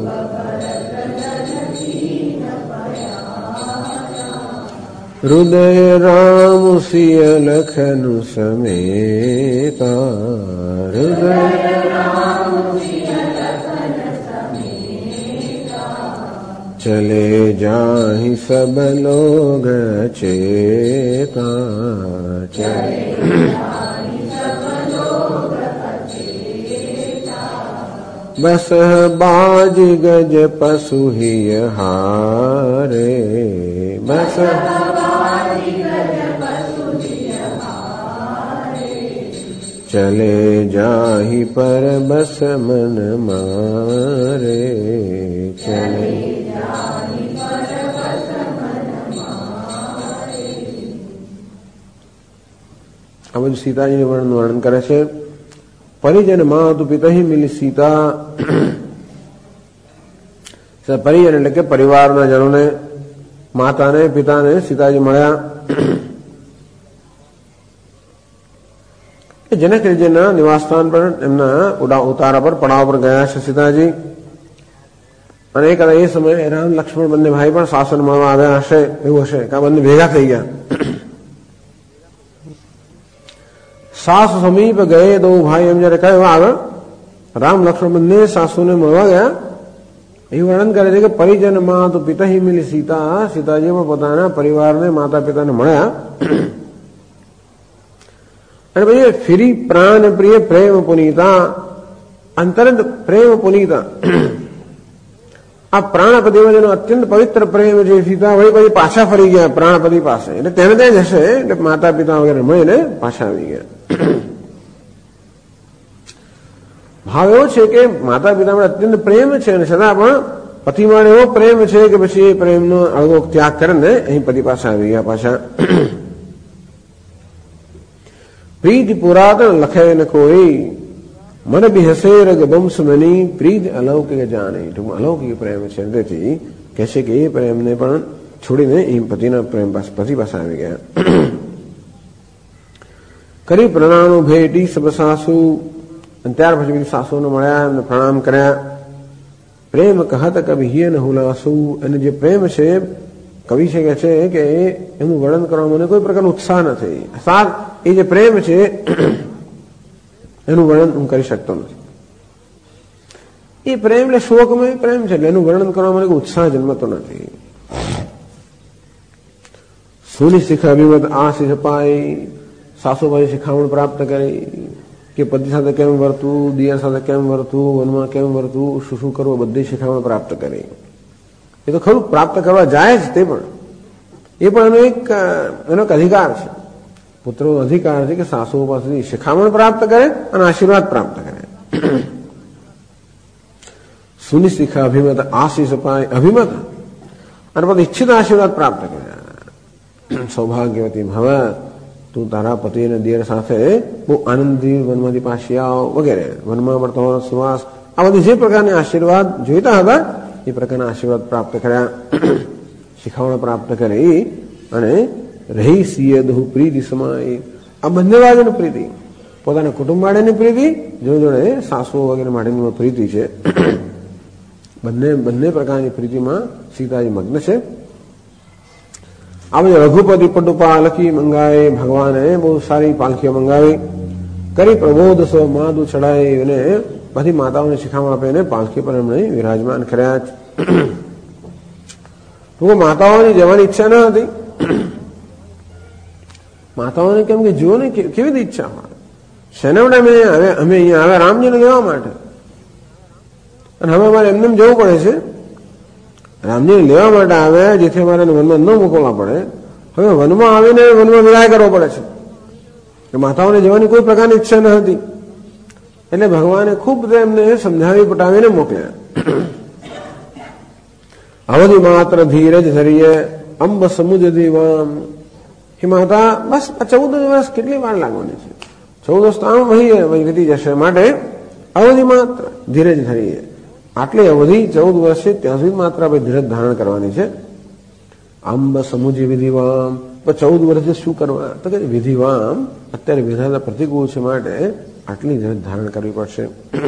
हृदय राम सिय लखनु समेता हृदय राम सिय लखनु समेता चले जाहि सब लोग चेता चले जाहि सब लोग चेता बस बाज गज पशु ही हारे बस चले जाहि पर बस मन मारे चले जाहि पर बस मन मारे। આ બધું સીતાજીનું વર્ણન કરે છે. પરિજન માતુ પિતહી મિલી સીતા. પરિજન એટલે કે પરિવારના જનોને, માતાને પિતાને સીતાજી મળ્યા. જનકજીના નિવાસસ્થાન પર એમના ઉતારા પર પડાવ પર ગયા છે સીતાજી. અને કદાચ એ સમયે રામ લક્ષ્મણ બંને ભાઈ પણ શાસન મળવા આવ્યા હશે, એવું હશે કે આ બંને ભેગા થઈ ગયા. સાસુ સમીપ ગયે દો ભાઈ એમ જયારે કહ્યું આગળ રામ લક્ષ્મણ બંને સાસુને મળવા ગયા. એવું વર્ણન કરે છે કે પરિજન માં તો પિતાહી મિલી સીતા. સીતાજી પણ પોતાના પરિવારને માતા પિતાને મળ્યા. અને પછી ફિરી પ્રાણ પ્રિય પ્રેમ પુનીતા, અંતરંગ પ્રેમ પુનીતા. આ પ્રાણપતિમાં જેનો અત્યંત પવિત્ર પ્રેમ છે સીતા વળી પછી પાછા ફરી ગયા પ્રાણપતિ પાસે. એટલે તેને ત્યાં જ હશે એટલે માતા પિતા વગેરે મળીને પાછા આવી ગયા. ભાવ એવો છે કે માતા પિતામાં અત્યંત પ્રેમ છે અને છતાં પણ પતિમાં એવો પ્રેમ છે કે પછી એ પ્રેમનો અળગો ત્યાગ કરીને અહીં પતિ પાસે આવી ગયા પાછા. પ્રીતિ પુરાતન લખે ન કોઈ મન બી હસે રગ બંશ મની પ્રીત અલૌકિક જાણે. ટૂંકમાં અલૌકિક પ્રેમ છે. તેથી કહે છે કે એ પ્રેમને પણ છોડીને એ પતિના પ્રેમ પતિ પાસે આવી ગયા. કરી પ્રણામો ભેટી સબ સાસુ. અને ત્યાર પછી બધી સાસુને મળ્યા, એમને પ્રણામ કર્યા. પ્રેમ કહત કવિ હિય ન હુલાસુ. અને જે પ્રેમ છે કવિ છે કે છે કે એનું વર્ણન કરવામાં મને કોઈ પ્રકારનો ઉત્સાહ નથી. એ જે પ્રેમ છે એનું વર્ણન હું કરી શકતો નથી. એ પ્રેમ એટલે શોકમય પ્રેમ છે એટલે એનું વર્ણન કરવામાં મને ઉત્સાહ જન્મતો નથી. સુની શીખ અભિમત આશીષ પાઈ. સાસુભાઈ શિખામણ પ્રાપ્ત કરી કે પતિ સાથે કેમ વર્તવું, દિયર સાથે કેમ વર્તવું, વનમાં કેમ વર્તવું, શું શું કરવું, બધી શિખામણ પ્રાપ્ત કરી. એ તો ખરું પ્રાપ્ત કરવા જાય જ, તે પણ એ પણ એનો એક અધિકાર છે. પુત્રનો અધિકાર છે કે સાસુઓ પાસેથી શિખામણ પ્રાપ્ત કરે અને આશીર્વાદ પ્રાપ્ત કરે. સુનિશિખા અભિમત આશીષ પાય અભિમત અને પછી ઈચ્છિત આશીર્વાદ પ્રાપ્ત કર્યા. સૌભાગ્યવતી ભવ, તું તારા પતિ અને દિયર સાથે બહુ આનંદથી વનમાંથી પાછી આવ વગેરે. વનમાં મળતો સુવાસ, આ બધી જે પ્રકારની આશીર્વાદ જોઈતા હતા એ પ્રકારના આશીર્વાદ પ્રાપ્ત કર્યા. શિખામણ પ્રાપ્ત કરી અને રહી સિયદહુ પ્રીતિ સમાય. આ બંને બાજુની પ્રીતિ, પોતાના કુટુંબ માટેની પ્રીતિ, જોડે જોડે સાસુઓ વગેરે માટેની પ્રીતિ છે. બંને પ્રકારની પ્રીતિમાં સીતાજી મગ્ન છે. આ બધી રઘુપતિ પટુ પાલકી મંગાવી. ભગવાને બહુ સારી પાલખીઓ મંગાવી. કરી પ્રબોધ સો માદુ ચડાઈ અને બધી માતાઓને શિખામણ આપીને પાલખી પર એમણે વિરાજમાન કર્યા. તો માતાઓની જવાની ઈચ્છા ન હતી. માતાઓને કેમ કે જુઓ ને કેવી રીતે ઈચ્છા હોય. શેના માટે અમે અહીંયા આવ્યા? રામજીને લેવા માટે. અને હવે અમારે એમને જવું પડે છે. રામજીને લેવા માટે આવ્યા, જેથી અમારે વનમાં ન મોકલવા પડે. હવે વનમાં આવીને વનમાં વિદાય કરવો પડે છે. માતાઓને જવાની કોઈ પ્રકારની ઈચ્છા ન હતી. એટલે ભગવાને ખૂબ બધા એમને સમજાવી પટાવીને મોકલ્યા. અવધિ માત્ર ધીરજ ધરીએ અંબ સમુજ દીવામ. હે માતા, બસ 14 વર્ષ કેટલી વાર લાગવાની છે? 14 આમ વહી વીતી જશે. માટે અવધિ માત્ર ધીરજ ધરીએ. આટલી અવધિ 14 વર્ષે ત્યાં સુધી માત્ર આપણે ધીરજ ધારણ કરવાની છે. અંબ સમુજ વિધિવામ. 14 વર્ષે શું કરવા? તો કે વિધિવામ અત્યારે વિધાના પ્રતિકૂળ છે, માટે આટલી ધીરજ ધારણ કરવી પડશે.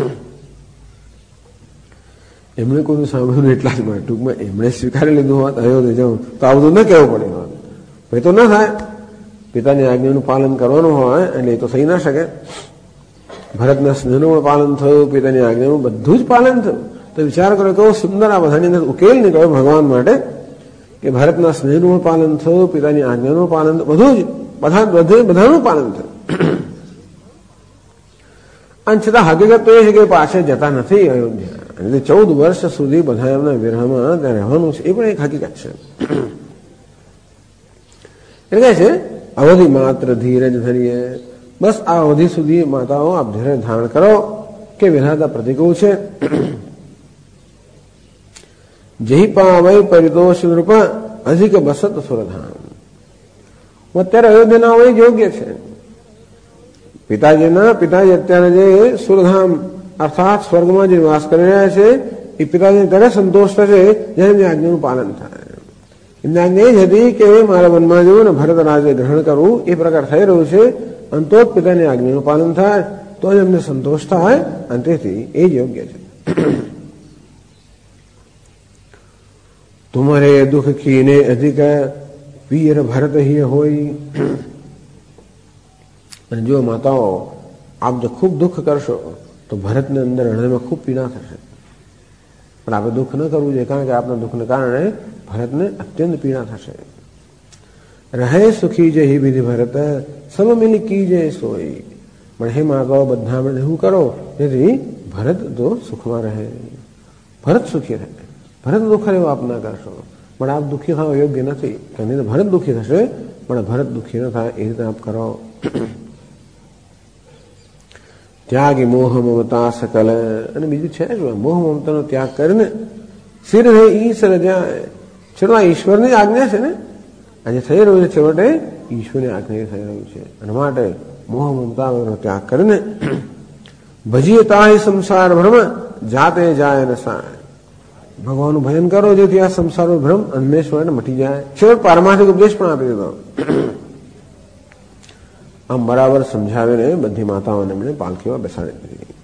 એમણે કોઈ સાંભળ્યું એટલા જ માટે ટૂંકમાં એમણે સ્વીકારી લીધું હોત અયોધ્યા જવું તો આ બધું ન કહેવું પડે હોત. ભાઈ તો ન થાય. પિતાની આજ્ઞાનું પાલન કરવાનું હોય એટલે એ તો થઈ ના શકે. ભરતના સ્નેહનું પણ પાલન થયું, પિતાની આજ્ઞાનું બધું જ પાલન થયું. તો વિચાર કરો કેવો સુંદર આ બધાની અંદર ઉકેલ નીકળ્યો ભગવાન માટે કે ભરતના સ્નેહનું પણ પાલન થયું, પિતાની આજ્ઞાનું પાલન, બધું જ બધાનું પાલન થયું. અને છતાં હકીકત તો એ છે કે પાછળ જતા નથી અયોધ્યા. 14 વર્ષ સુધી બધા એમના વિરહમાં ત્યાં રહેવાનું છે. એ પણ એક હકીકત છે. એટલે કહે છે અવધિ માત્ર ધીરજ ધરીએ. બસ આ અવધિ સુધી માતાઓ આપ ધીરજ ધારણ કરો કે વિધાતા પ્રતિકૂળ છે. જય પાવય પરિતોષ નૃપ અધિક બસત સુરધામ. અત્યારે અયોધ્યાના હોય યોગ્ય છે. પિતાજી અત્યારે જે સુરધામ અર્થાત સ્વર્ગમાં જે નિવાસ કરી રહ્યા છે એ પિતાજીને ત્યારે સંતોષ થશે જ્યારે એમની આજ્ઞાનું પાલન થાય. એમની આજ્ઞા એ જ હતી કે મારા મનમાં જવું ને ભરત રાજ્ય ગ્રહણ કરવું, એ પ્રકાર થઈ રહ્યું છે. અને તો જ પિતાની આજ્ઞાનું પાલન થાય, તો જ એમને સંતોષ થાય. અને તેથી એ જ યોગ્ય છે. તુમરે દુઃખ કીને અધિક વીર ભરત હિ હોય. અને જો માતાઓ આપ જો ખૂબ દુઃખ કરશો તો ભરતને અંદર હૃદયમાં ખૂબ પીડા થશે. પણ આપણે દુઃખ ન કરવું જોઈએ, કારણ કે આપના દુઃખને કારણે ભરતને અત્યંત પીડા થશે. રહે સુખી જય હિ વિધિ ભરત સબ મિલી કી જય સોઈ. પણ હે માતાઓ બધા આપણે એવું કરો જેથી ભરત તો સુખમાં રહે, ભરત સુખી રહે. ભરત દુઃખ એવો આપ ના કરશો. પણ આપ દુઃખી થવા યોગ્ય નથી, નહીં તો ભરત દુઃખી થશે. પણ ભરત દુઃખી ન થાય એ રીતે આપ કરો. ત્યાગી મોહ મમતા સકલ. અને બીજું છે શું? મોહ મમતાનો ત્યાગ કરીને સ્થિર રહે ઈશ્વર જાય. છેલ્લા ઈશ્વરની આજ્ઞા છે ને આજે થઈ રહ્યું છે, છેવટે ઈશ્વરની આજ્ઞા થઈ રહ્યું છે. અને માટે મોહ મમતાનો ત્યાગ કરીને ભજીએ તાહી સંસાર ભ્રમ જાતે જાય ને સાય. ભગવાનનું ભજન કરો જેથી આ સંસારનો ભ્રમ અન્મેષ માટે મટી જાય. છેવટ પારમાર્થિક ઉપદેશ પણ આપી દીધો. આમ બરાબર સમજાવીને બધી માતાઓને એમણે પાલખીમાં બેસાડી દીધી.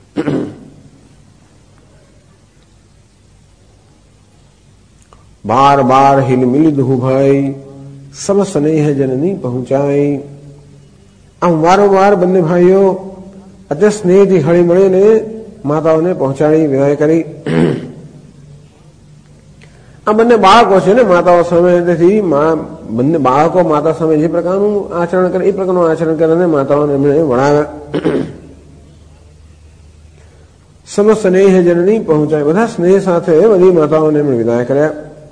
બાર બાર હિલ મિલી દુહુ ભાઈ સબ સ્નેહ જનની પહોંચાઈ. આમ વારંવાર બંને ભાઈઓ અત્યંત સ્નેહથી હળી મળીને માતાઓને પહોંચાડી વિદાય કરી. આ બંને બાળકો છે ને માતાઓ સામે, તેથી બંને બાળકો માતા સામે જે પ્રકારનું આચરણ કરે એ પ્રકારનું આચરણ કરીને માતાઓને એમણે વણાવ્યા. સમ સ્નેહ જનની પહોંચાય. બધા સ્નેહ સાથે બધી માતાઓને એમણે વિદાય કર્યા.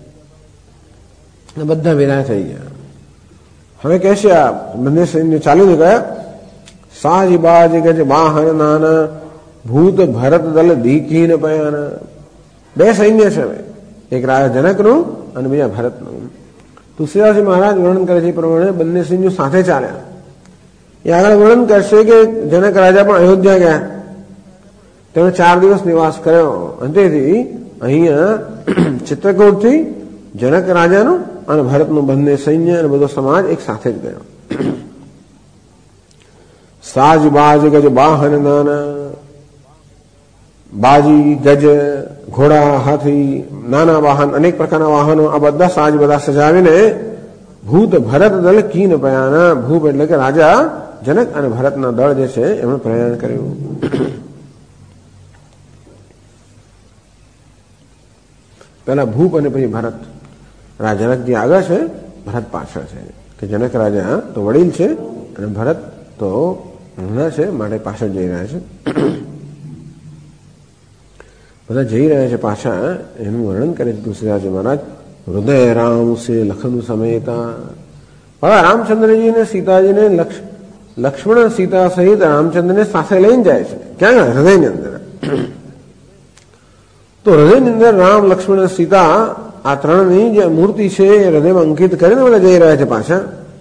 બધા વિદાય થઈ ગયા. હવે કહેશે આ બંને સૈન્ય ચાલી નીકળ્યા. સાજ બાજ ગજ વાહન નાના ભૂત ભરત દલ દીકીન પયાના. બે સૈન્ય છે હવે, એક રાજા જનકનું અને બીજા ભરતનું. તુલસીદાસજી મહારાજ વર્ણન કરે છે એ પ્રમાણે બંને સૈન્યો સાથે ચાલ્યા. એ આગળ વર્ણન કરશે કે જનક રાજા પણ અયોધ્યા ગયા. તેમણે 4 દિવસ નિવાસ કર્યો. અને તેથી અહીંયા ચિત્રકૂટથી જનક રાજાનું અને ભરતનું બંને સૈન્ય અને બધો સમાજ એક સાથે જ ગયો. સાજ બાજ ગજ વાહન નાના. બાજી, ગજ, ઘોડા, હાથી, નાના વાહન, અનેક પ્રકારના વાહનો, આ બધા સાજ બધા સજાવીને ભૂત ભરત દળ કીન પ્રયાણા. ભૂપ એટલે કે રાજા જનક અને ભરતના દળ જે છે એમણે પ્રયાણ કર્યું. પહેલા ભૂપ અને પછી ભરત. જનકજી આગળ છે, ભરત પાછળ છે. કે જનક રાજા તો વડીલ છે અને ભરત તો નાના છે, માટે પાછળ જઈ રહ્યા છે. બધા જઈ રહ્યા છે પાછા. એનું વર્ણન કરે છે તુલસીદાસજી મહારાજ. હૃદય રામ સે લખન સમેતા. હવે રામચંદ્રજી ને સીતાજીને લક્ષ્મણ સીતા સહિત રામચંદ્રને સાથે લઈને જાય છે. ક્યાં? હૃદયની અંદર. તો હૃદયની અંદર રામ, લક્ષ્મણ, સીતા આ ત્રણની જે મૂર્તિ છે એ હૃદયમાં અંકિત કરીને બધા જઈ રહ્યા છે પાછા.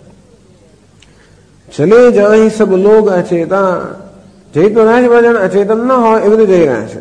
ચલે જાય સબ લોગ અચેતા. જઈ તો રહ્યા છે બધા અચેતન ના હોય એ બધું જઈ રહ્યા છે.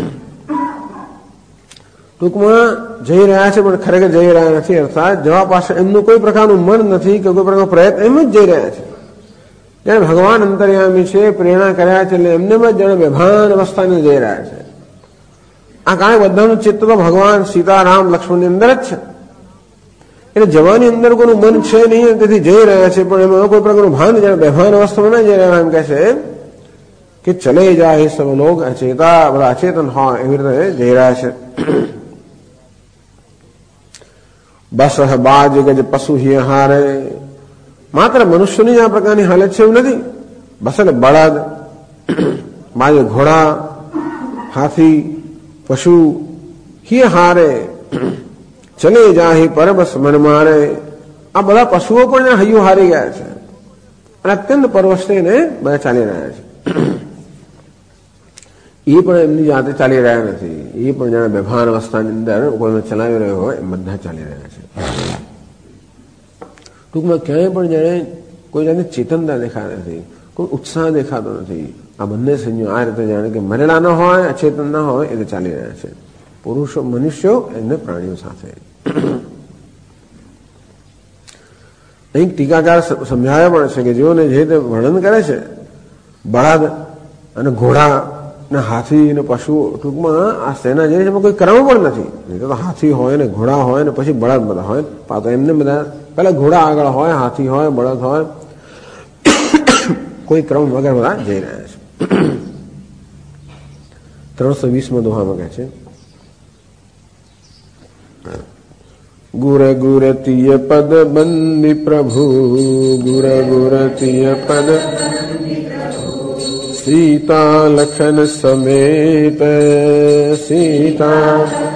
ટૂંકમાં જઈ રહ્યા છે પણ ખરેખર જઈ રહ્યા નથી. અર્થાત જવા પાસે એમનું કોઈ પ્રકારનું મન નથી કે કોઈ પ્રકારનો પ્રયત્ન, એમ જ જઈ રહ્યા છે. ત્યારે ભગવાન અંતર્યામી છે, પ્રેરણા કર્યા છે એટલે એમને જ જાણે બેભાન અવસ્થાને જઈ રહ્યા છે. આ કારણે બધાનું ચિત્ત તો ભગવાન સીતારામ લક્ષ્મણની અંદર જ છે. એટલે જવાની અંદર કોઈનું મન છે નહીં, તેથી જઈ રહ્યા છે પણ એમાં કોઈ પ્રકારનું ભાન, જાણે બેભાન અવસ્થામાં ના જઈ રહ્યા. એમ કહે છે કે ચલે જાય સબ લોગ અચેતા. બધા અચેતન હોય એવી રીતે જઈ રહ્યા છે. બસ બાજ ગજ પશુ હિ હારે. માત્ર મનુષ્યની આ પ્રકારની હાલત છે એવું નથી. બસ એટલે બળદ, બાજ ઘોડા, હાથી, પશુ, હિ હારે ચલે જાહી પરબસ મન મારે. આ બધા પશુઓ પણ હૈયું હારી ગયા છે અને અત્યંત પરવશ થઈને બધા ચાલી રહ્યા છે. એ પણ એમની જાતે ચાલી રહ્યા નથી. એ પણ જાણે બેભાન અવસ્થાની અંદર કોઈને ચલાવી રહ્યો હોય એમ બધા ચાલી રહ્યા છે. ટૂંકમાં ક્યાંય પણ જાણે કોઈ જાણે ચેતનતા દેખાતી નથી, કોઈ ઉત્સાહ દેખાતો નથી. આ બંને સંયો આ રીતે જાણે કે મરેલા ન હોય, અચેતન ના હોય એટલે ચાલી રહ્યા છે. પુરુષો, મનુષ્યો અને પ્રાણીઓ સાથે. અહીં ટીકાકાર સમજાવ્યા પણ છે કે જેઓને જે રીતે વર્ણન કરે છે બળદ અને ઘોડા ને હાથી ને પશુઓ, ટૂંકમાં આ સેના જે છે એમાં કોઈ ક્રમ પણ નથી. નહીં તો હાથી હોય ને ઘોડા હોય ને પછી બળદ બધા હોય. પાછો એમને બધા પેલા ઘોડા આગળ હોય, હાથી હોય, બળદ હોય, કોઈ ક્રમ વગર બધા જઈ રહ્યા છે. 320માં દોહામાં કહે છે ગુર ગુરતીય પદ બંદી પ્રભુ. ગુર ગુરતીય પદ સીતા લખન સમેત. સીતા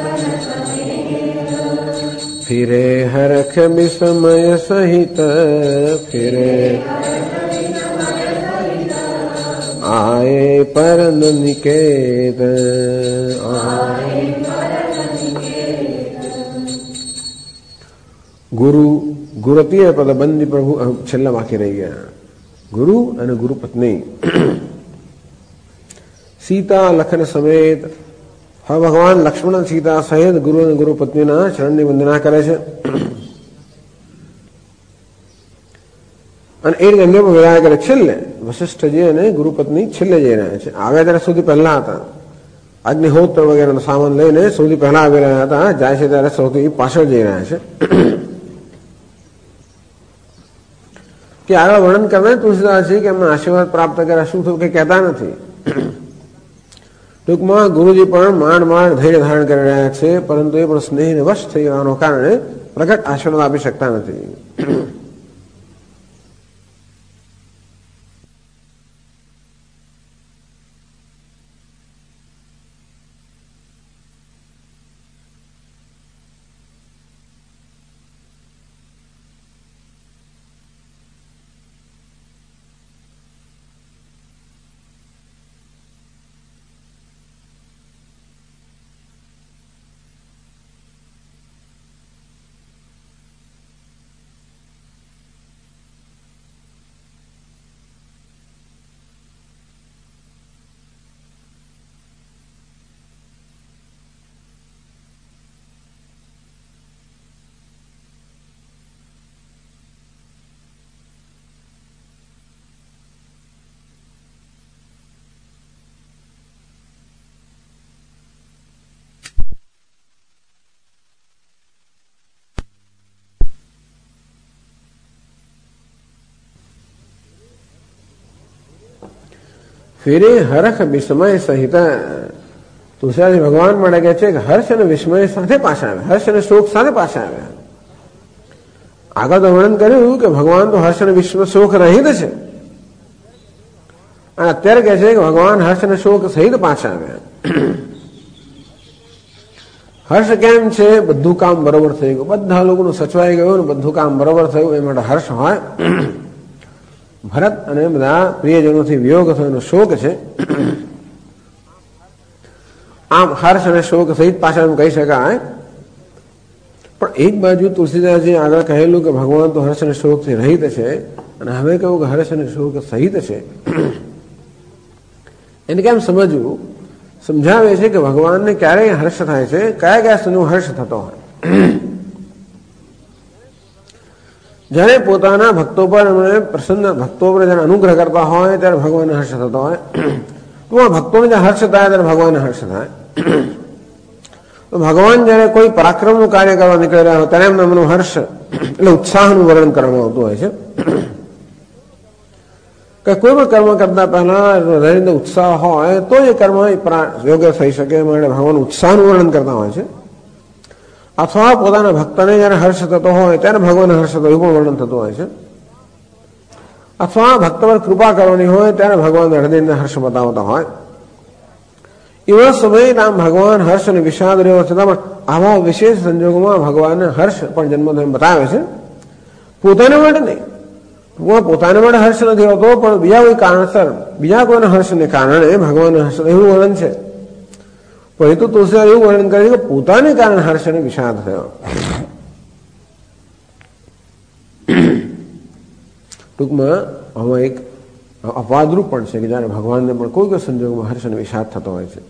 ફિરે હરખ વિસ્મય સહિત. ફિરે આયે પરન નિકેત. ગુરુ ગુરતીય પદ બંદી પ્રભુ. છેલ્લા વાક્ય રહી ગયા. ગુરુ અને ગુરુ પત્ની. સીતા લખન સમેત. હવે ભગવાન લક્ષ્મણ સીતા સહિત ગુરુ અને ગુરુ પત્નીના ચરણની વંદના કરે છે. અને એ રીતે એમને પણ વિદાય કરે. છેલ્લે વશિષ્ઠજી અને ગુરુ પત્ની છેલ્લે જઈ રહ્યા છે. આવ્યા ત્યારે સૌથી પહેલા હતા. અગ્નિહોત્ર વગેરેનો સામાન લઈને સૌથી પહેલા આવી રહ્યા હતા. જાય છે ત્યારે સૌથી પાછળ જઈ રહ્યા છે. કે આગળ વર્ણન કરનાર તુલસીદાસજી કે એમને આશીર્વાદ પ્રાપ્ત કર્યા શું થયું કે કહેતા નથી. ટૂંકમાં ગુરુજી પણ માંડ માંડ ધૈર્ય ધારણ કરી રહ્યા છે, પરંતુ એ પણ સ્નેહને વશ થઈ જવાના કારણે પ્રગટ આશીર્વાદ આપી શકતા નથી. ફેરે હરખ વિસ્મય સહિત. તુલસીદાસ ભગવાન માટે કહે છે કે હર્ષ અને વિસ્મય સાથે પાછા આવ્યા, હર્ષ અને શોક સાથે પાછા આવ્યા. આગળ તો વર્ણન કર્યું કે ભગવાન તો હર્ષ અને વિશ્વ શોક રહિત છે, અને અત્યારે કહે છે કે ભગવાન હર્ષ અને શોક સહિત પાછા આવ્યા. હર્ષ કેમ છે? બધું કામ બરોબર થઈ ગયું, બધા લોકોનું સચવાઈ ગયું ને બધું કામ બરોબર થયું, એ માટે હર્ષ હોય. ભરત અને બધા પ્રિયજનોથી વિયોગ થયો એનો શોક છે. આમ હર્ષ અને શોક સહિત પાછા એમ કહી શકાય. પણ એક બાજુ તુલસીદાસજી આગળ કહેલું કે ભગવાન તો હર્ષ અને શોકથી રહિત છે, અને હવે કહ્યું કે હર્ષ અને શોક સહિત છે. એને કેમ સમજવું? સમજાવે છે કે ભગવાનને ક્યારેય હર્ષ થાય છે, કયા કયા સમયમાં હર્ષ થતો હોય. જયારે પોતાના ભક્તો પર પ્રસન્ન ભક્તો પર જયારે અનુગ્રહ કરતા હોય ત્યારે ભગવાનને હર્ષ થતો હોય. તો આ ભક્તોને જયારે હર્ષ થાય ત્યારે ભગવાનને હર્ષ થાય. તો ભગવાન જયારે કોઈ પરાક્રમનું કાર્ય કરવા નીકળી રહ્યા હોય ત્યારે એમના મનનું હર્ષ એટલે ઉત્સાહનું વર્ણન કરવામાં આવતું હોય છે. કે કોઈ પણ કર્મ કરતા પહેલા હૃદયનો ઉત્સાહ હોય તો એ કર્મ યોગ્ય થઈ શકે, માટે ભગવાન ઉત્સાહનું વર્ણન કરતા હોય છે. અથવા પોતાના ભક્તને જયારે હર્ષ થતો હોય ત્યારે ભગવાન હર્ષ થતો એવું પણ વર્ણન થતું હોય છે. અથવા ભક્ત પર કૃપા કરવાની હોય ત્યારે ભગવાન હૃદયને હર્ષ બતાવતા હોય. એવા સમયે આમ ભગવાન હર્ષ અને વિષાદ રહેવા છતાં પણ આવા વિશેષ સંજોગોમાં ભગવાનને હર્ષ પણ જન્મ બતાવે છે. પોતાને માટે નહીં, પોતાના માટે હર્ષ નથી હોતો, પણ બીજા કોઈ કારણસર બીજા કોઈના હર્ષને કારણે ભગવાન હર્ષ એવું વર્ણન છે. પણ એ તો તુલસીદાસ એવું વર્ણન કરે છે કે પોતાને કારણે હર્ષ અને વિષાદ થયો. ટૂંકમાં આમાં એક અપવાદરૂપ પણ છે કે જયારે ભગવાનને પણ કોઈ કોઈ સંજોગોમાં હર્ષ અને વિષાદ થતો હોય છે.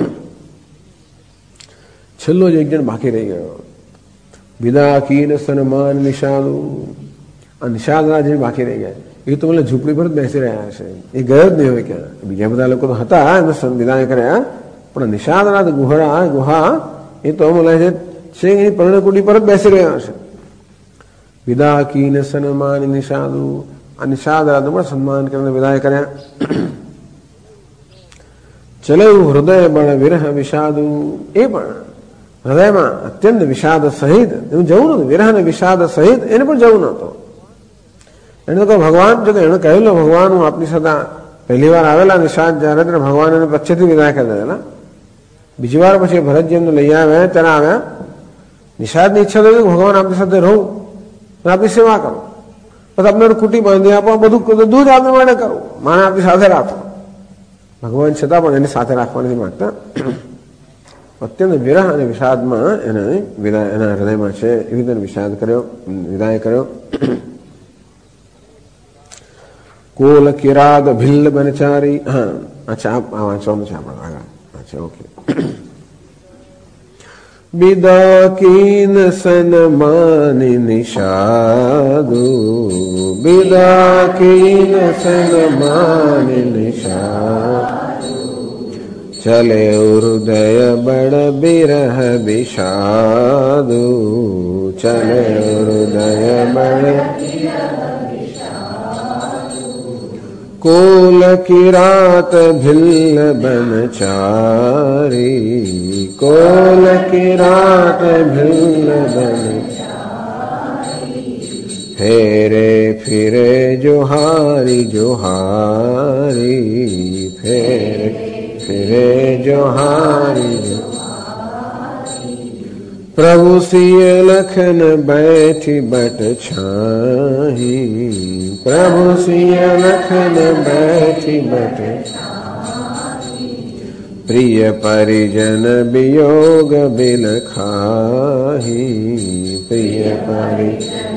છેલ્લો જ એક જણ બાકી રહી ગયો, વિદા કીન સન્માન નિષાદુ. આ નિષાદરાજ બાકી રહી ગયા, એ તો મને ઝૂંપડી પર જ બેસી રહ્યા છે, એ ગયો જ નહીં હોય ક્યાં. બીજા બધા લોકો તો હતા એમને વિદાય કર્યા, પણ નિષાદરાજ ગુહા એ તો મને છે એની પર્ણકુટી પર જ બેસી રહ્યા છે. વિદા કીન સન્માન નિષાદુ. આ નિષાદરાજનું પણ સન્માન કરીને વિદાય કર્યા. ચલયું હૃદય બળ વિરહ વિષાદુ. એ પણ હૃદયમાં અત્યંત વિષાદ સહિત એવું જવું નતું, વિરહ અને વિષાદ સહિત એને પણ જવું નતું. એને તો ભગવાન જો એને કહેલું ભગવાન હું આપની સાથે પહેલી વાર આવેલા નિષાદ જયારે ભગવાન એને પછીથી વિદાય કરી દેલા. બીજી વાર પછી ભરતજી એમને લઈ આવ્યા ત્યારે આવ્યા. નિષાદની ઈચ્છા થઈ ભગવાન આપની સાથે રહું અને આપની સેવા કરું, પછી આપણે કુટી બાંધી આપો, બધું દૂધ આપને માટે કરું, માને આપની સાથે રાખો. ભગવાન છતાં પણ એને સાથે રાખવા નથી માંગતા. અત્યંત વિરહ અને વિષાદમાં એને વિદાય એના હૃદયમાં છે એવી રીતે વિષાદ કર્યો, વિદાય કર્યો. કોલ કિરાદ ભિલ્લ બનચારી. હા અચ્છા, આ વાંચવાનું છે આપણે આગળ. અચ્છા ઓકે. બિદા કીન સન્માની નિષાદુ. બિદા કીન સન્માની નિષાદુ. ચલે હૃદય બળ બિરહ વિષાદુ. ચલે હૃદય બળ કોલ કિરાત ભિલ્લ બનચારી. કોલ કિરાત ભિલ્લ બનચારી. ફેરે ફિરે જોહારી જોહારી. ફેરે ફિરે જોહારી. પ્રભુ સિય લખન બેઠી બટ છાહી. પ્રભુ સિય લખન બેઠી બટ પ્રિય પરિજન વિયોગ બિલખાહી. પ્રિય પરિજન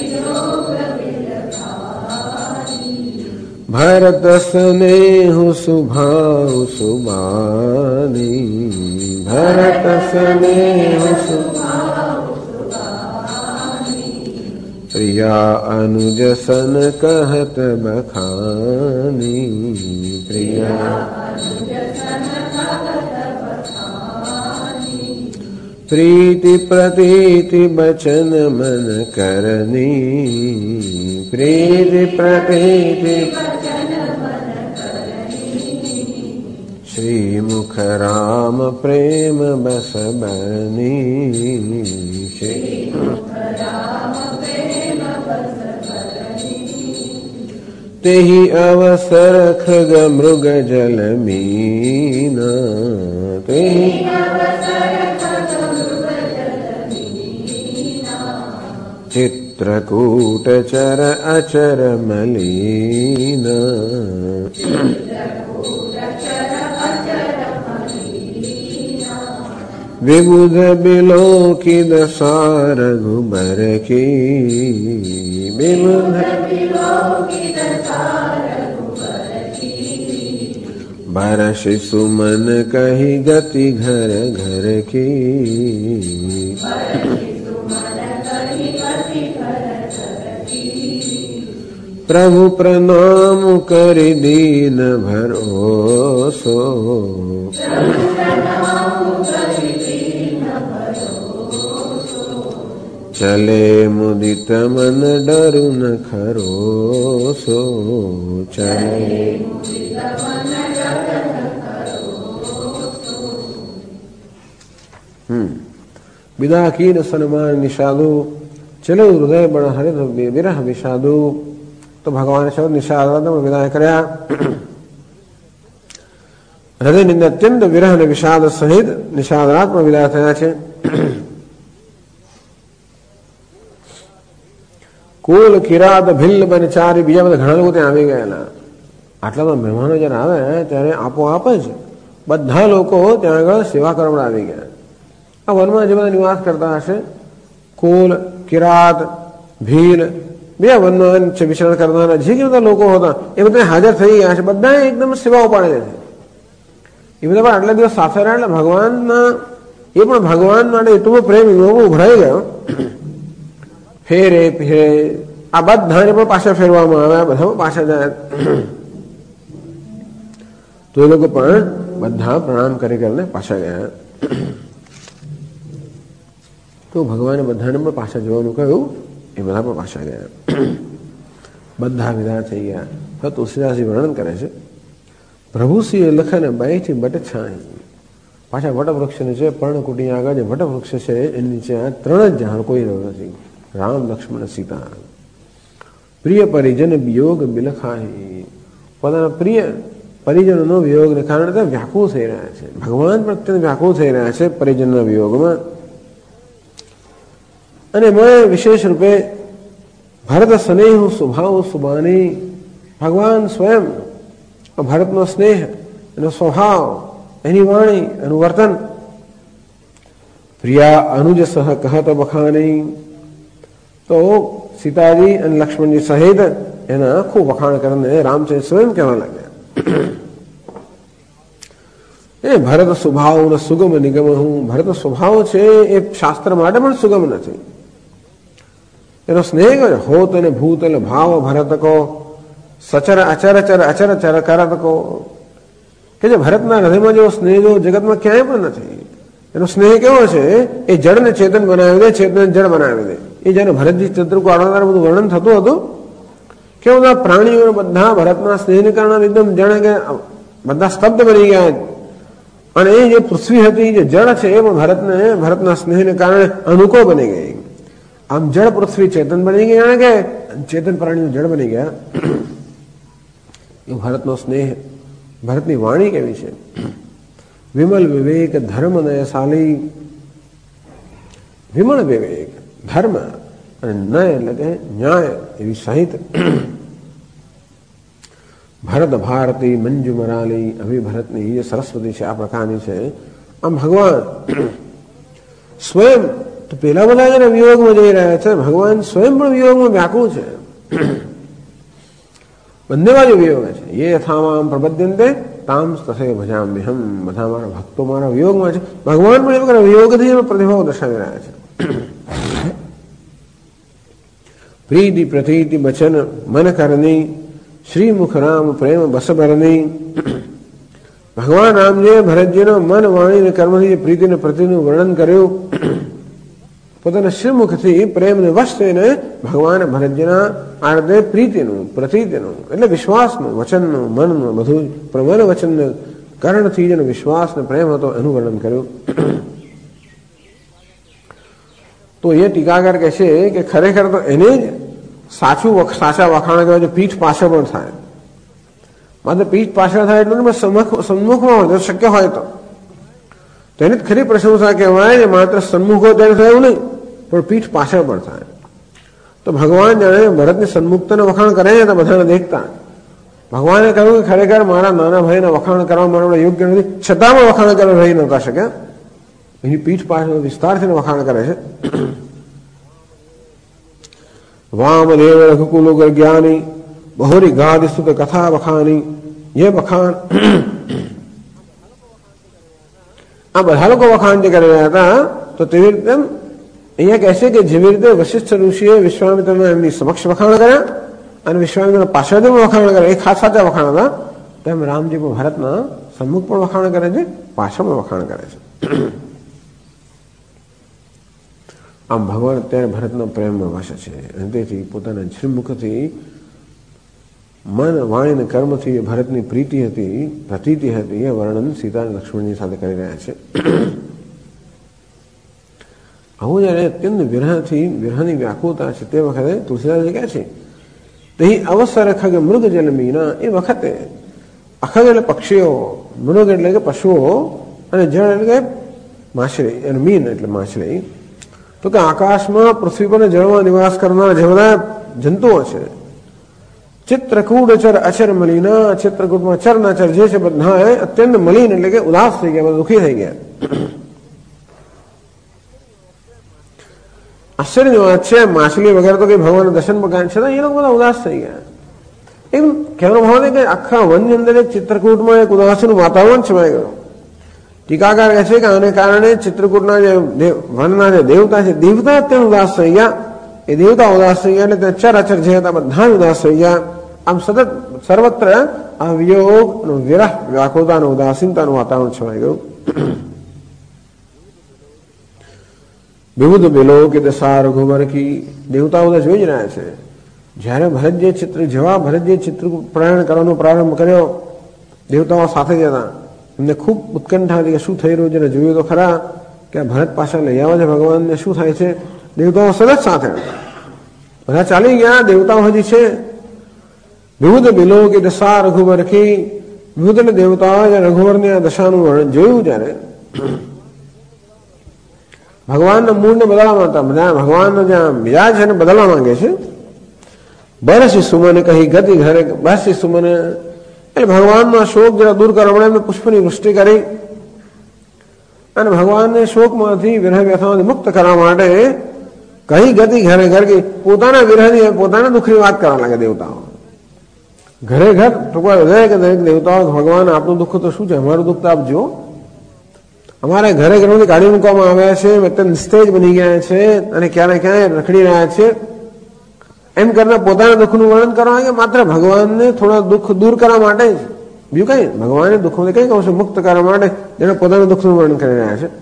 ભરત સ્નેહ સુભાવ સુબાની. ભરત સ્નેહ પ્રિયા અનુજ સન કહત બખાની. પ્રિયા પ્રીતિ પ્રતીતિ બચન મન કરની. પ્રીતિ પ્રતીતિ શ્રી મુખ રામ પ્રેમ બસ બની. શ્રી મુખ રામ પ્રેમ तेहि अवसर खग मृग जल मीना तेहि चित्रकूट चर अचर मलीना विबुध बिलोकित सार रघुबर की विबुध बरस सुमन कही गति घर घर की प्रभु प्रणाम कर दीन भरोसो चले मुदित मन डरु न खरोसो चले विदा कीन सन्मान निषादो चलो हृदय बड़ा हरित विरह विषादो। तो भगवान शब्द निषाद विदाय કર્યા હૃદયની અત્યંત વિરહ અને વિષાદ સહિત નિષાદરાત્મક વિદાય થયા છે. કુલ કિરાત ભિલ્લ બનચારી બીજા બધા ઘણા લોકો ત્યાં આવી ગયેલા. આટલા બધા મહેમાનો જયારે આવે ત્યારે આપોઆપ જ બધા લોકો ત્યાં આગળ સેવા કરવા આવી ગયા. આ વનમાં જે બધા નિવાસ કરતા હશે કુલ કિરાત ભીલ બીજા વનમાં વિચરણ કરનારા જે બધા લોકો હતા એ બધા હાજર થઈ ગયા છે. બધા એકદમ સેવા ઉપાડે છે. એ બધા પણ આટલા દિવસ સાથે રહ્યા એટલે ભગવાનના એ પણ ભગવાન માટે એટલો પ્રેમ ઉભરાઈ ગયો. ફેરે ફેરે આ બધાને પણ પાછા ફેરવામાં આવ્યા. બધા પાછા જાય તો એ લોકો પણ બધા પ્રણામ કરી કરીને પાછા ગયા. તો ભગવાને બધાને પણ પાછા જવાનું કહ્યું. એ બધા પણ પાછા ગયા. બધા વિદા થઈ ગયા. તો તુલસીદાસજી વર્ણન કરે છે પ્રભુશ્રીએ લખને બાઈથી બટ છાંય પાછા વટવૃક્ષ નીચે પર્ણકુટી આગળ જે વટવૃક્ષ છે એની નીચે આ 3 જ ઝાડ કોઈ રહ્યો નથી. રામ લક્ષ્મણ સીતા પ્રિય પરિજન વિયોગ બિલખાય. પોતાના પ્રિય પરિજનોનો વિયોગને કારણે તે વ્યાકુળ થઈ રહ્યા છે. ભગવાન પણ અત્યંત વ્યાકુળ થઈ રહ્યા છે પરિજનના વિયોગમાં. અને મેં વિશેષ રૂપે ભરત સ્નેહ સ્વભાવ સુબાની ભગવાન સ્વયં ભરતનો સ્નેહ એનો સ્વભાવ એની વાણી એનું વર્તન પ્રિયા અનુજ સહ કહત બખાની. તો સીતાજી અને લક્ષ્મણજી સહિત એના ખૂબ વખાણ કરીને રામચંદ્ર સ્વયં કહેવા લાગ્યા એ ભરત સ્વભાવ સુગમ નિગમ હું. ભરત સ્વભાવ છે એ શાસ્ત્ર માટે પણ સુગમ નથી. એનો સ્નેહ હોત અને ભૂત એટલે ભાવ ભરત કો સચર અચર ચર અચર ચર કરત કો કે જે ભરતના હૃદયમાં જેવો સ્નેહ જો જગતમાં ક્યાંય પણ નથી. એનો સ્નેહ કેવો છે એ જડને ચેતન બનાવી દે ચેતન જડ બનાવી દે. એ જયારે ભરતજી ચંદ્રકો આડોદાર બધું વર્ણન થતું હતું કે બધા પ્રાણીઓ બધા ભરતના સ્નેહને કારણે એકદમ જાણે કે બધા સ્તબ્ધ બની ગયા. અને એ જે પૃથ્વી હતી જે જળ છે એ પણ ભરતના સ્નેહને કારણે અનુકૂળ બની ગઈ. આમ જળ પૃથ્વી ચેતન બની ગઈ જાણે કે ચેતન પ્રાણીઓ જળ બની ગયા. એ ભરતનો સ્નેહ. ભરતની વાણી કેવી છે વિમલ વિવેક ધર્મ નયશાલી. વિમળ વિવેક ધર્મ અને નય એટલે કે ન્યાય એવી સહિત. ભરત ભારતી મંજુ મરાલી આવી ભરતની જે સરસ્વતી છે આ પ્રકારની છે. આમ ભગવાન સ્વયં તો પેલા બધા જેને વિયોગમાં જઈ રહ્યા છે ભગવાન સ્વયં પણ વિયોગમાં વ્યાકુળ છે. બંને બાજુ વિયોગ છે. એ યથામામ પ્રબધ્યંતે તામ તથૈવ ભજામ્યહમ. બધા મારા ભક્તો મારા વિયોગમાં છે. ભગવાન પણ એ વખતે વિયોગથી પ્રતિભાવ દર્શાવી રહ્યા છે. પ્રીતિ પ્રતીતિ બચન મન કરની શ્રી મુખ રામ પ્રેમ બસ ભરની. ભગવાન રામજીએ ભરતજીનો મન વાણી અને કર્મથી જે પ્રીતિ અને પ્રતિનું વર્ણન કર્યું પોતાના શ્રીમુખથી પ્રેમને વશ થઈને ભગવાન ભરતજીના આર્દે પ્રીતિનું પ્રતીતિનું એટલે વિશ્વાસનું વચનનું મનનું બધું મન વચન કારણથી જેનો વિશ્વાસ ને પ્રેમ હતો એનું વર્ણન કર્યું. તો એ ટીકાકાર કહે છે કે ખરેખર તો એને જ સાચા વખાણ કહેવાય છે પીઠ પાછળ પણ થાય. માત્ર પીઠ પાછળ થાય એટલે સન્મુખમાં હોય શક્ય હોય તો એની જ ખરી પ્રશંસા કહેવાય. માત્ર સન્મુખ હોય ત્યારે થાય એવું નહીં, પણ પીઠ પાછળ પણ થાય. તો ભગવાન જાણે ભરતની સન્મુખતાના વખાણ કરે છે તો બધાને દેખતા ભગવાને કહ્યું કે ખરેખર મારા નાના ભાઈના વખાણ કરવા માટે યોગ્ય નથી, છતાં વખાણ કરવા રહી નતા શક્યા. એની પીઠ પાછળ વિસ્તારથી વખાણ કરે છે. વામદેવ રઘુકુલ જ્ઞાની બહોરી ગાદ સ્તુત કથા વખાની. ये વખાણ આ બધા લોકો વખાણ જે કરી રહ્યા હતા તો તેવી રીતે અહીંયા કહે છે કે જેવી રીતે વશિષ્ઠ ઋષિએ વિશ્વામિત્રના એમની સમક્ષ વખાણ કર્યા અને વિશ્વામિત્રના પાછળથી પણ વખાણ કર્યા, એ ખાસ સાચા વખાણ હતા, તેમ રામજી પણ ભારતના સન્મુખ પણ વખાણ કરે છે, પાછળ પણ વખાણ કરે છે. આમ ભગવાન અત્યારે ભરતના પ્રેમમાં વસે છે અને તેથી પોતાના શ્રીમુખથી મન વાણી અને કર્મથી ભરતની પ્રતીતિ હતી એ વર્ણન સીતા અને લક્ષ્મણની સાથે કરી રહ્યા છે. આવું જયારે અત્યંત વિરહની વ્યાકુળતા છે તે વખતે તુલસીદાસજી કહે છે તે અવસર ખગ મૃગ જલમીના, એ વખતે અખગ એટલે પક્ષીઓ, મૃગ એટલે કે પશુઓ અને જળ એટલે કે માછલી અને મીન એટલે માછલી. તો કે આકાશમાં પૃથ્વી પર જળમાં નિવાસ કરનાર જે બધા જંતુઓ છે ચિત્રકૂટ ચર અચર મલિના, ચિત્રકૂટમાં ચર ના ચર જે છે બધા અત્યંત મલિન એટલે કે ઉદાસ થઈ ગયા, બધા દુઃખી થઈ ગયા. આશ્ચર્યની વાત છે માછલી વગેરે તો કઈ ભગવાન દર્શન પણ છતાં એ લોકો બધા ઉદાસ થઈ ગયા. એમ કહેવાનો ભાવ કે આખા વનની અંદર એક ચિત્રકૂટમાં એક ઉદાસીનું વાતાવરણ છવાઈ ગયું. ટીકાકાર કહે છે કે આને કારણે ચિત્રકૂટના જે વનના જે દેવતા છે દેવતા અત્યંત ઉદાસ થઈ ગયા. એ દેવતા ઉદાસ થઈ ગયા એટલે ચર અચર જે હતા બધા ઉદાસ થઈ ગયા. આમ સતત સર્વત્ર આ વિયોગ વિરહ વ્યાકુળતા અને ઉદાસીનતાનું વાતાવરણ છવાઈ ગયું. વિવિધ બેલો કે દશા રઘુવર કી, દેવતાઓ બધા જોઈ જ રહ્યા છે. જયારે ભરત જે ચિત્ર પ્રયાણ કરવાનો પ્રારંભ કર્યો દેવતાઓ સાથે જ હતા, એમને ખૂબ ઉત્કંઠા હતી કે શું થઈ રહ્યું છે, જોયું તો ખરા કે ભરત પાછા લઈ આવે છે ભગવાનને, શું થાય છે. દેવતાઓ સતત સાથે બધા ચાલી ગયા, દેવતાઓ હજી છે. વિવિધ બેલો કે દશા રઘુવર કી, વિવિધ દેવતાઓ રઘુવરની આ દશાનું વર્ણન જોયું જયારે ભગવાનના મૂળને બદલવા માંગતા, ભગવાનનો જ્યાં મિજાજ છે એને બદલવા માંગે છે. બરસી સુમન કહી ગતિ ઘરે, બરસી સુમન એટલે ભગવાનનો શોક જરા દૂર કરવા માટે એમને પુષ્પની વૃષ્ટિ કરી અને ભગવાનને શોકમાંથી વિરહ વ્યથામાંથી મુક્ત કરવા માટે કઈ ગતિ ઘરે ઘર ગઈ, પોતાના વિરહની પોતાના દુઃખની વાત કરવા લાગે દેવતાઓ. ઘરે ઘર ટૂંકમાં હૃદય કે દરેક દેવતાઓ ભગવાન આપનું દુઃખ તો શું છે, અમારું દુઃખ તો આપ જુઓ, અમારા ઘરે ઘરમાંથી કાઢી મૂકવામાં આવ્યા છે, અત્યંત નિસ્તેજ બની ગયા છે અને ક્યાંય રખડી રહ્યા છે. એમ કરીને પોતાના દુઃખનું વર્ણન કરવા કે માત્ર ભગવાનને થોડા દુઃખ દૂર કરવા માટે જ, બીજું કઈ ભગવાને દુઃખમાંથી કઈ કહું છું મુક્ત કરવા માટે જેને પોતાના દુઃખનું વર્ણન કરી રહ્યા છે.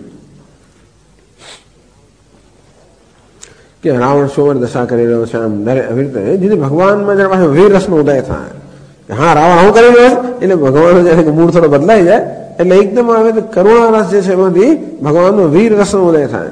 કે રાવણ સોમર દશા કરી રહ્યો છે, આમ દરેક આવી રીતે જેથી ભગવાનમાં જરા પાસે વીર રસનો ઉદય થાય કે હા રાવણ આવું કરી રહ્યો છે એટલે ભગવાનનો જયારે મૂળ થોડો બદલાઈ જાય એટલે એકદમ આવે તો કરુણા રસ જે છે એમાંથી ભગવાનનો વીર રસનો ઉદય થાય.